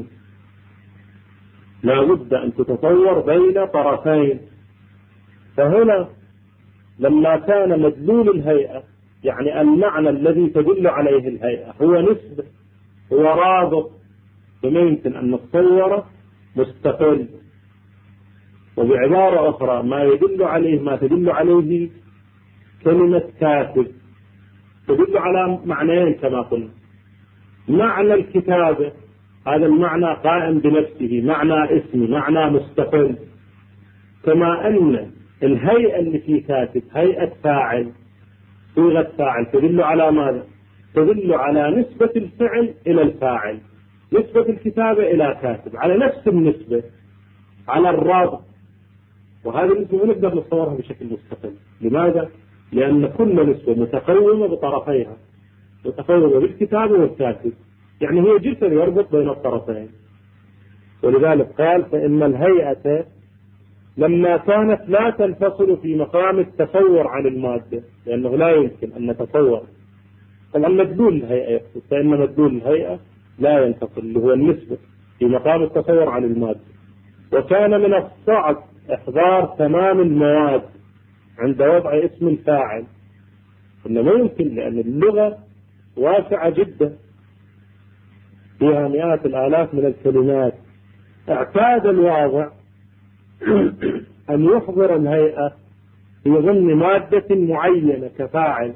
لا بد أن تتصور بين طرفين. فهنا لما كان مدلول الهيئة، يعني المعنى الذي تدل عليه الهيئة هو نسبة، هو رابط، فما يمكن أن نتصوره مستقل. وبعبارة أخرى ما يدل عليه ما تدل عليه كلمة كاتب تدل على معنيين كما قلنا. معنى الكتابة هذا المعنى قائم بنفسه، معنى اسمي، معنى مستقل. كما أن الهيئة اللي في كاتب هيئة فاعل، صيغة فاعل، تدل على ماذا؟ تدل على نسبة الفعل إلى الفاعل، نسبة الكتابة إلى كاتب على نفس النسبة، على الرابط. وهذه النسبة ما نقدر نصورها بشكل مستقل. لماذا؟ لأن كل نسبة متقومة بطرفيها، متقومة بالكتابة والكاتب، يعني هي جسر يربط بين الطرفين. ولذلك قال فإن الهيئة لما كانت لا تنفصل في مقام التصور عن المادة، لأنه لا يمكن أن نتصور. طبعا مدلول الهيئة يقصد، فإن مدلول الهيئة لا ينفصل اللي هو النسبة في مقام التصور عن المادة. وكان من الصعب إحضار تمام المواد عند وضع اسم الفاعل، إنه ما يمكن، لأن اللغة واسعة جدا فيها مئات الآلاف من الكلمات. اعتاد الواضع أن يحضر الهيئة في ضمن مادة معينة كفاعل،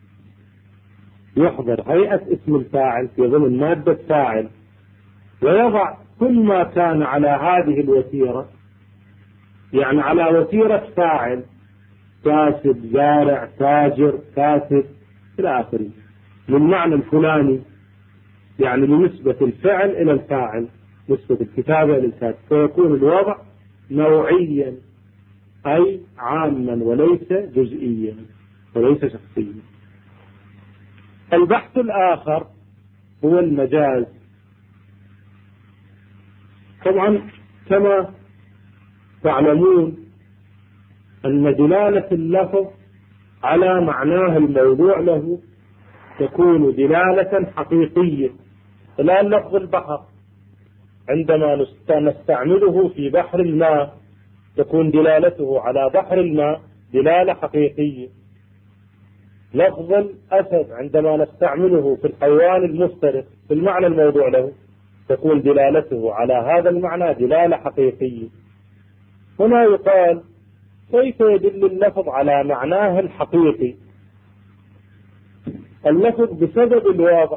يحضر هيئة اسم الفاعل في ضمن مادة فاعل، ويضع كل ما كان على هذه الوتيرة، يعني على وتيرة فاعل، كاسب، زارع، تاجر، كاتب إلى آخره، للمعنى الفلاني، يعني بنسبة الفعل إلى الفاعل، نسبة الكتابة إلى الكاتب، فيكون الوضع نوعيا أي عاما وليس جزئيا وليس شخصيا. البحث الآخر هو المجاز. طبعا كما تعلمون أن دلالة اللفظ على معناه الموضوع له تكون دلالة حقيقية. الآن لفظ البحر عندما نستعمله في بحر الماء تكون دلالته على بحر الماء دلالة حقيقية. لفظ الأسد عندما نستعمله في الحيوان المفترس في المعنى الموضوع له تكون دلالته على هذا المعنى دلالة حقيقية. هنا يقال كيف يدل اللفظ على معناه الحقيقي؟ اللفظ بسبب الواضع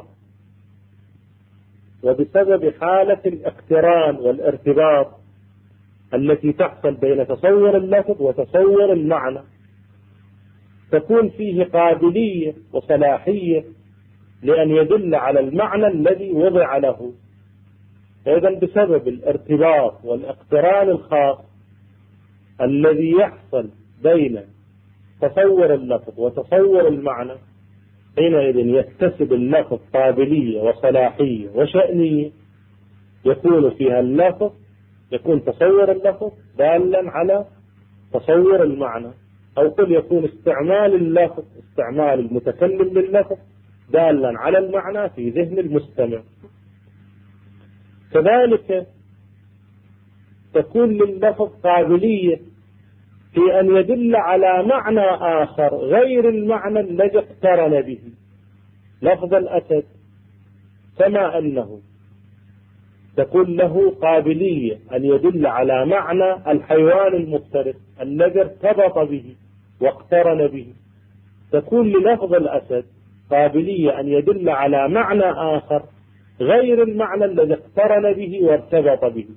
وبسبب حالة الاقتران والارتباط التي تحصل بين تصور اللفظ وتصور المعنى تكون فيه قابلية وصلاحية لأن يدل على المعنى الذي وضع له. إذن بسبب الارتباط والاقتران الخاص الذي يحصل بين تصور اللفظ وتصور المعنى، حينئذ يكتسب اللفظ قابلية وصلاحية وشأنية، يكون فيها اللفظ، يكون تصور اللفظ دالا على تصور المعنى، أو قل يكون استعمال اللفظ، استعمال المتكلم لللفظ دالا على المعنى في ذهن المستمع. كذلك تكون لللفظ قابلية في أن يدل على معنى آخر غير المعنى الذي اقترن به. لفظ الأسد كما أنه تكون له قابلية أن يدل على معنى الحيوان المفترس الذي ارتبط به واقترن به، تكون للفظ الأسد قابلية أن يدل على معنى آخر غير المعنى الذي اقترن به وارتبط به.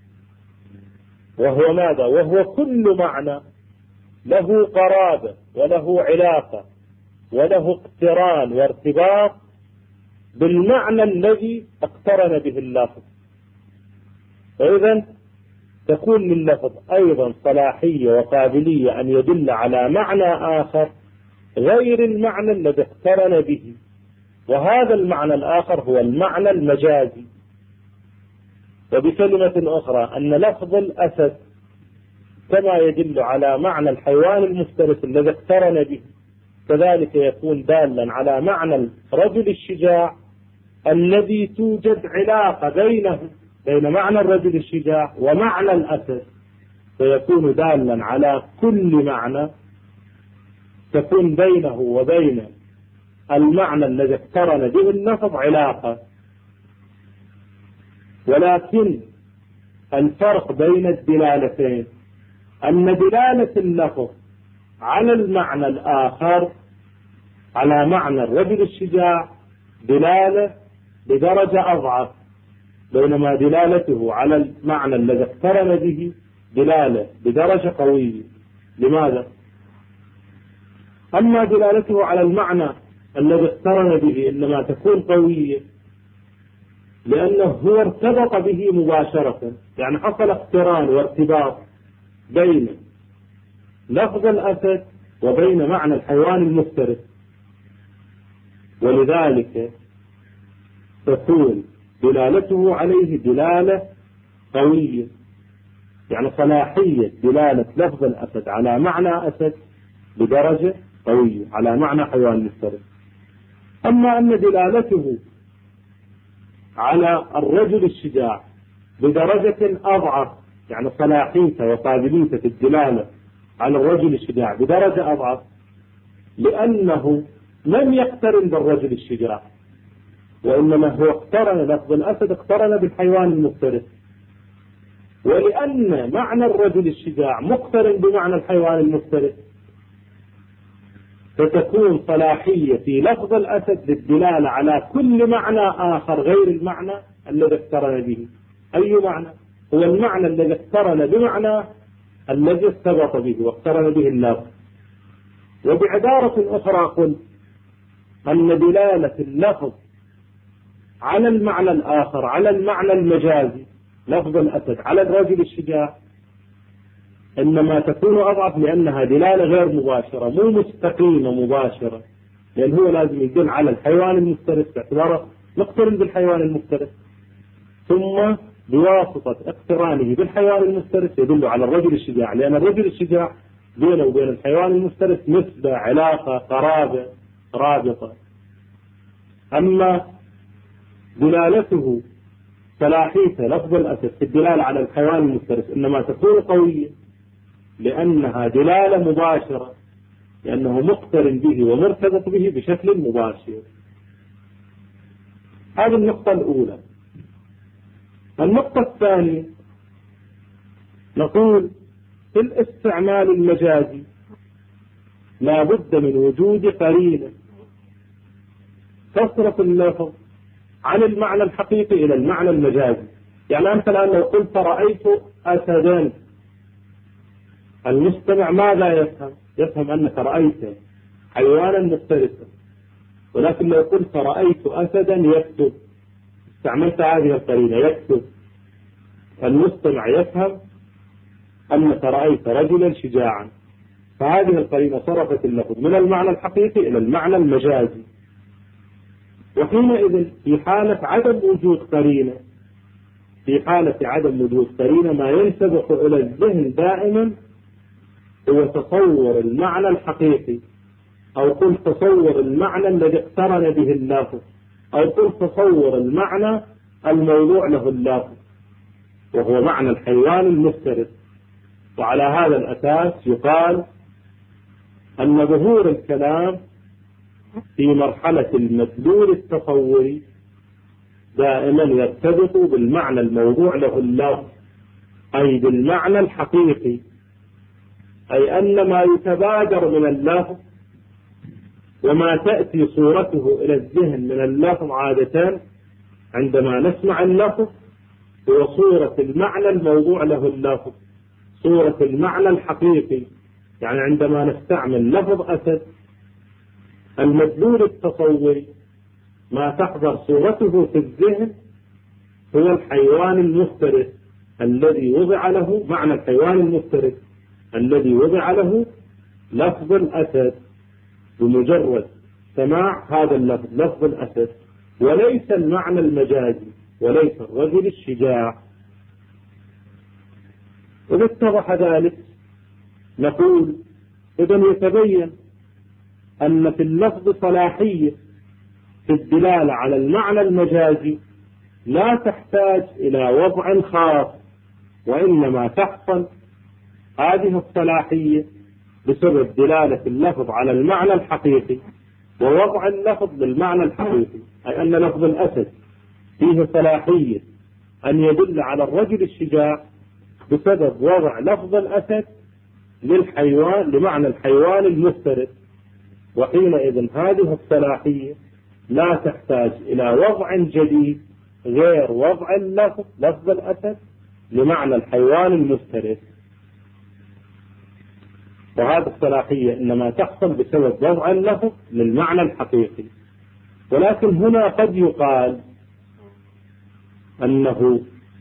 وهو ماذا؟ وهو كل معنى له قرابة وله علاقة وله اقتران وارتباط بالمعنى الذي اقترن به اللفظ. فإذا تكون لللفظ أيضا صلاحية وقابلية أن يدل على معنى آخر غير المعنى الذي اقترن به، وهذا المعنى الآخر هو المعنى المجازي. وبكلمة أخرى أن لفظ الأسد كما يدل على معنى الحيوان المفترس الذي اقترن به، كذلك يكون دالا على معنى الرجل الشجاع الذي توجد علاقة بينه بين معنى الرجل الشجاع ومعنى الأسد، فيكون دالا على كل معنى تكون بينه وبين المعنى الذي اقترن به اللفظ علاقة. ولكن الفرق بين الدلالتين أن دلالة اللفظ على المعنى الآخر على معنى الرجل الشجاع دلالة بدرجة أضعف، بينما دلالته على المعنى الذي اقترن به دلالة بدرجة قوية. لماذا؟ أما دلالته على المعنى الذي اقترن به إنما تكون قوية لأنه هو ارتبط به مباشرة، يعني حصل اقتران وارتباط بين لفظ الأسد وبين معنى الحيوان المفترس، ولذلك تكون دلالته عليه دلالة قوية، يعني صلاحية دلالة لفظ الأسد على معنى أسد بدرجة قوية على معنى حيوان مفترس. أما أن دلالته على الرجل الشجاع بدرجة أضعف، يعني صلاحيته وقابليته الدلالة على الرجل الشجاع بدرجة أضعف، لأنه لم يقترن بالرجل الشجاع، وإنما هو اقترن لفظ الأسد اقترن بالحيوان المفترس، ولأن معنى الرجل الشجاع مقترن بمعنى الحيوان المفترس، فتكون صلاحية في لفظ الأسد للدلالة على كل معنى آخر غير المعنى الذي اقترن به. أي معنى؟ هو المعنى الذي اقترن بمعنى الذي ارتبط به واقترن به اللفظ. وبعبارة أخرى قلت أن دلالة اللفظ على المعنى الآخر على المعنى المجازي لفظ الأسد على الرجل الشجاع إنما تكون أضعف لأنها دلالة غير مباشرة، مو مستقيمة مباشرة، لأن هو لازم يدل على الحيوان المفترس باعتباره مقترن بالحيوان المفترس، ثم بواسطة اقترانه بالحيوان المفترس يدل على الرجل الشجاع، لأن الرجل الشجاع بينه وبين الحيوان المفترس نسبة علاقة قرابة رابطة. أما دلالته صلاحيته لفظ الأسد في الدلالة على الحيوان المفترس إنما تكون قوية لأنها دلالة مباشرة، لأنه مقترن به ومرتبط به بشكل مباشر. هذه النقطة الأولى. النقطة الثانية نقول في الاستعمال المجازي لا بد من وجود قرينة تصرف اللفظ عن المعنى الحقيقي إلى المعنى المجازي. يعني أنت الآن لو قلت رأيت أسدا، المستمع ماذا يفهم؟ يفهم أنك رأيت حيوانا مفترسا، ولكن لو قلت رأيت أسدا يكتب، استعملت هذه القرينة يكتب، المستمع يفهم أنك رأيت رجلا شجاعا، فهذه القرينة صرفت اللفظ من المعنى الحقيقي إلى المعنى المجازي. وحينئذ في حالة عدم وجود قرينة في حالة عدم وجود قرينة ما ينسبق إلى الذهن دائما هو تصور المعنى الحقيقي، أو قل تصور المعنى الذي اقترن به اللافظ، أو قل تصور المعنى الموضوع له اللافظ، وهو معنى الحيوان المفترس. وعلى هذا الأساس يقال أن ظهور الكلام في مرحلة المدلول التصوري دائما يرتبط بالمعنى الموضوع له اللفظ، أي بالمعنى الحقيقي، أي أن ما يتبادر من اللفظ وما تأتي صورته إلى الذهن من اللفظ عادة عندما نسمع اللفظ هو صورة المعنى الموضوع له اللفظ، صورة المعنى الحقيقي. يعني عندما نستعمل لفظ أسد المدلول التصوري ما تحضر صورته في الذهن هو الحيوان المفترس الذي وضع له معنى الحيوان المفترس الذي وضع له لفظ الأسد بمجرد سماع هذا اللفظ لفظ الأسد، وليس المعنى المجازي وليس الرجل الشجاع. وإذا اتضح ذلك نقول إذن يتبين أن في اللفظ صلاحية في الدلالة على المعنى المجازي لا تحتاج إلى وضع خاص، وإنما تحصل هذه الصلاحية بسبب دلالة اللفظ على المعنى الحقيقي ووضع اللفظ بالمعنى الحقيقي، أي أن لفظ الأسد فيه صلاحية أن يدل على الرجل الشجاع بسبب وضع لفظ الأسد للحيوان لمعنى الحيوان المفترس. وحينئذ هذه الصلاحية لا تحتاج إلى وضع جديد غير وضع اللفظ لفظ الأسد لمعنى الحيوان المفترس. وهذه الصلاحية إنما تحصل بسبب وضع اللفظ للمعنى الحقيقي. ولكن هنا قد يقال أنه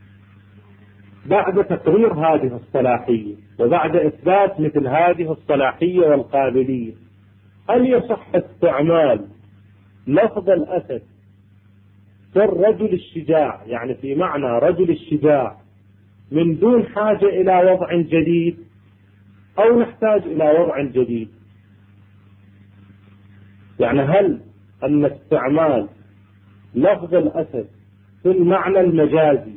بعد تقرير هذه الصلاحية وبعد إثبات مثل هذه الصلاحية والقابلية، هل يصح استعمال لفظ الأسد في الرجل الشجاع، يعني في معنى رجل الشجاع، من دون حاجة إلى وضع جديد، أو نحتاج إلى وضع جديد؟ يعني هل أن استعمال لفظ الأسد في المعنى المجازي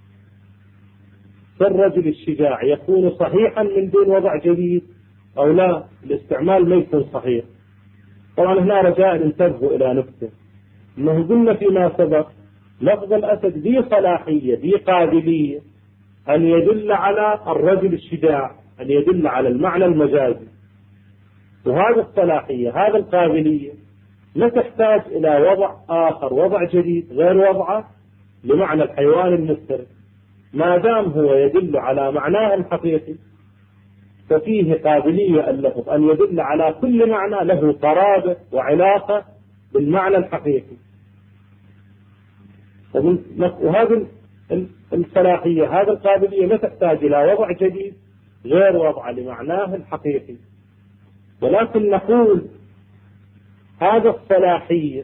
في الرجل الشجاع يكون صحيحا من دون وضع جديد أو لا؟ الاستعمال ما يكون صحيح. طبعا هنا رجاء انتبهوا إلى نقطة، أنه قلنا فيما سبق لفظ الأسد ذي صلاحية ذي قابلية أن يدل على الرجل الشجاع، أن يدل على المعنى المجازي، وهذا الصلاحية هذا القابلية لا تحتاج إلى وضع آخر، وضع جديد غير وضعه لمعنى الحيوان المفترس، ما دام هو يدل على معناه الحقيقي ففيه قابلية اللفظ أن يدل على كل معنى له قرابة وعلاقة بالمعنى الحقيقي. وهذه الصلاحية هذه القابلية لا تحتاج إلى وضع جديد غير وضع لمعناه الحقيقي. ولكن نقول هذا الصلاحية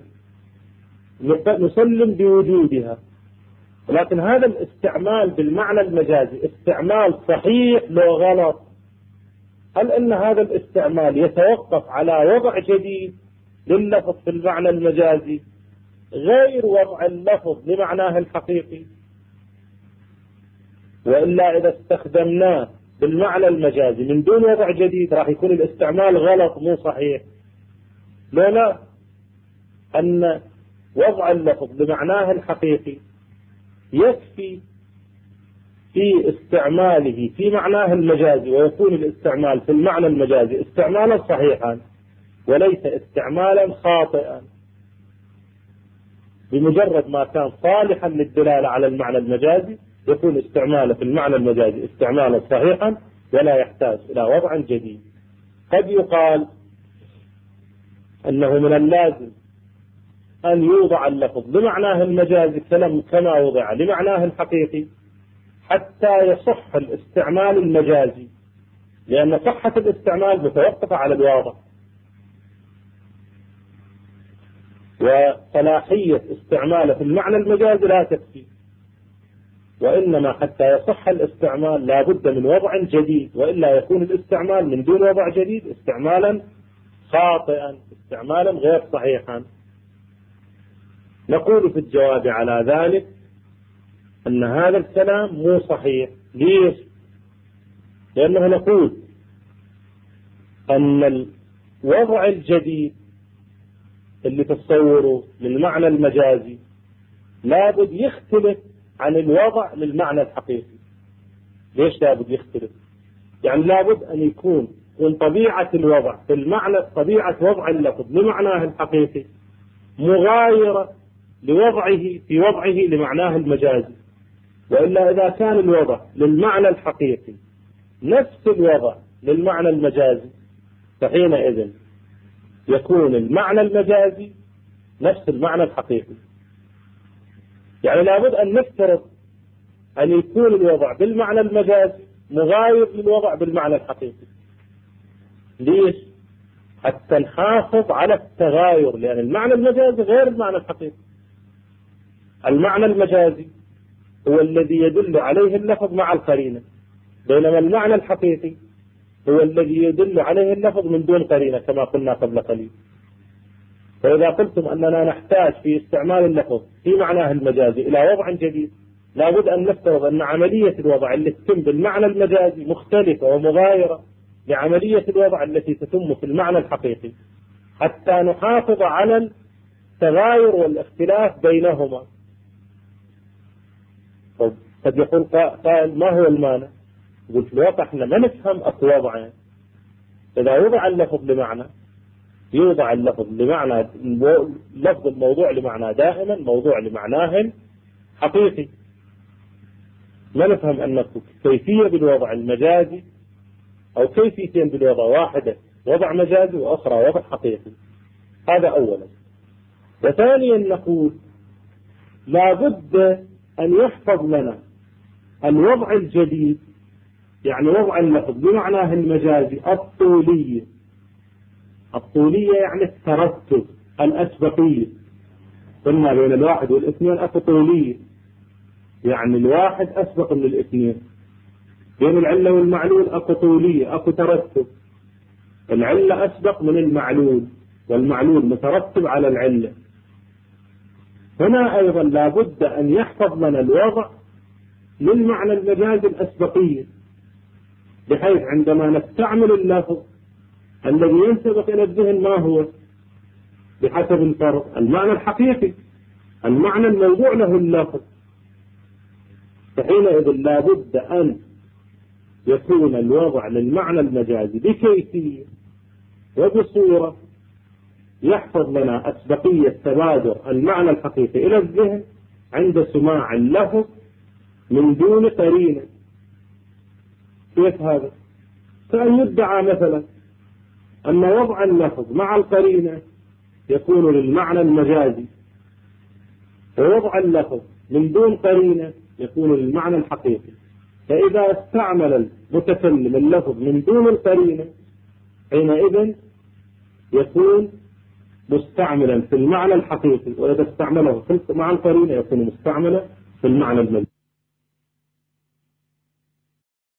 نسلم بوجودها، ولكن هذا الاستعمال بالمعنى المجازي استعمال صحيح لو غلط، هل أن هذا الاستعمال يتوقف على وضع جديد لللفظ في المعنى المجازي غير وضع اللفظ لمعناه الحقيقي؟ وإلا إذا استخدمناه بالمعنى المجازي من دون وضع جديد راح يكون الاستعمال غلط مو صحيح. لا لا، أن وضع اللفظ بمعناه الحقيقي يكفي في استعماله في معناه المجازي، ويكون الاستعمال في المعنى المجازي استعمالا صحيحا وليس استعمالا خاطئا. بمجرد ما كان صالحا للدلالة على المعنى المجازي يكون استعماله في المعنى المجازي استعمالا صحيحا ولا يحتاج إلى وضع جديد. قد يقال أنه من اللازم أن يوضع اللفظ بمعناه المجازي كما وضع لمعناه الحقيقي حتى يصح الاستعمال المجازي، لأن صحة الاستعمال متوقفة على الواضع، وصلاحية استعماله في المعنى المجازي لا تكفي، وإنما حتى يصح الاستعمال لا بد من وضع جديد، وإلا يكون الاستعمال من دون وضع جديد استعمالا خاطئا استعمالا غير صحيحا. نقول في الجواب على ذلك أن هذا الكلام مو صحيح. ليش؟ لأنه نقول أن الوضع الجديد اللي تصوره للمعنى المجازي لابد يختلف عن الوضع للمعنى الحقيقي. ليش لابد يختلف؟ يعني لابد أن يكون من طبيعة الوضع في المعنى طبيعة وضع اللفظ لمعناه الحقيقي مغايرة لوضعه في وضعه لمعناه المجازي، وإلا إذا كان الوضع للمعنى الحقيقي نفس الوضع للمعنى المجازي فحينئذ يكون المعنى المجازي نفس المعنى الحقيقي. يعني لابد أن نفترض أن يكون الوضع بالمعنى المجازي مغاير للوضع بالمعنى الحقيقي. ليش؟ حتى نحافظ على التغاير، لأن المعنى المجازي غير المعنى الحقيقي. المعنى المجازي هو الذي يدل عليه اللفظ مع القرينة، بينما المعنى الحقيقي هو الذي يدل عليه اللفظ من دون قرينة كما قلنا قبل قليل. فإذا قلتم أننا نحتاج في استعمال اللفظ في معناه المجازي إلى وضع جديد لابد أن نفترض أن عملية الوضع التي تتم بالمعنى المجازي مختلفة ومغايرة لعملية الوضع التي تتم في المعنى الحقيقي حتى نحافظ على التغاير والاختلاف بينهما. قد يقول قائل ما هو المانع؟ قلت في الواقع احنا ما نفهم اكو وضعين. اذا وضع اللفظ لمعنى يوضع اللفظ لمعنى لفظ الموضوع لمعنى دائما موضوع لمعناه حقيقي. ما نفهم ان كيفية بالوضع المجازي أو كيفيتين بالوضع، واحدة وضع مجازي وأخرى وضع حقيقي. هذا أولا. وثانيا نقول لا بد أن يحفظ لنا الوضع الجديد، يعني وضع اللفظ بمعناه المجازي الطولية. الطولية يعني الترتب، الأسبقية. قلنا بين الواحد والاثنين أكو طولية، يعني الواحد أسبق من الاثنين. بين العلة والمعلول أكو طولية، أكو ترتب. العلة أسبق من المعلول، والمعلول مترتب على العلة. هنا أيضا لا بد أن يحفظ لنا الوضع للمعنى المجازي الأسبقية، بحيث عندما نستعمل اللفظ الذي ينسبق إلى الذهن ما هو بحسب الفرض المعنى الحقيقي، المعنى الموضوع له اللفظ. فحينئذ لا بد أن يكون الوضع للمعنى المجازي بكيفية وبصورة يحفظ لنا أسبقية تبادر المعنى الحقيقي إلى الذهن عند سماع اللفظ من دون قرينة. كيف هذا؟ فأن يدعى مثلا أن وضع اللفظ مع القرينة يكون للمعنى المجازي، ووضع اللفظ من دون قرينة يكون للمعنى الحقيقي. فإذا استعمل المتكلم اللفظ من دون القرينة حينئذ يكون مستعملا في المعنى الحقيقي، وإذا استعمله مع القرينة يكون مستعملا في المعنى المجازي.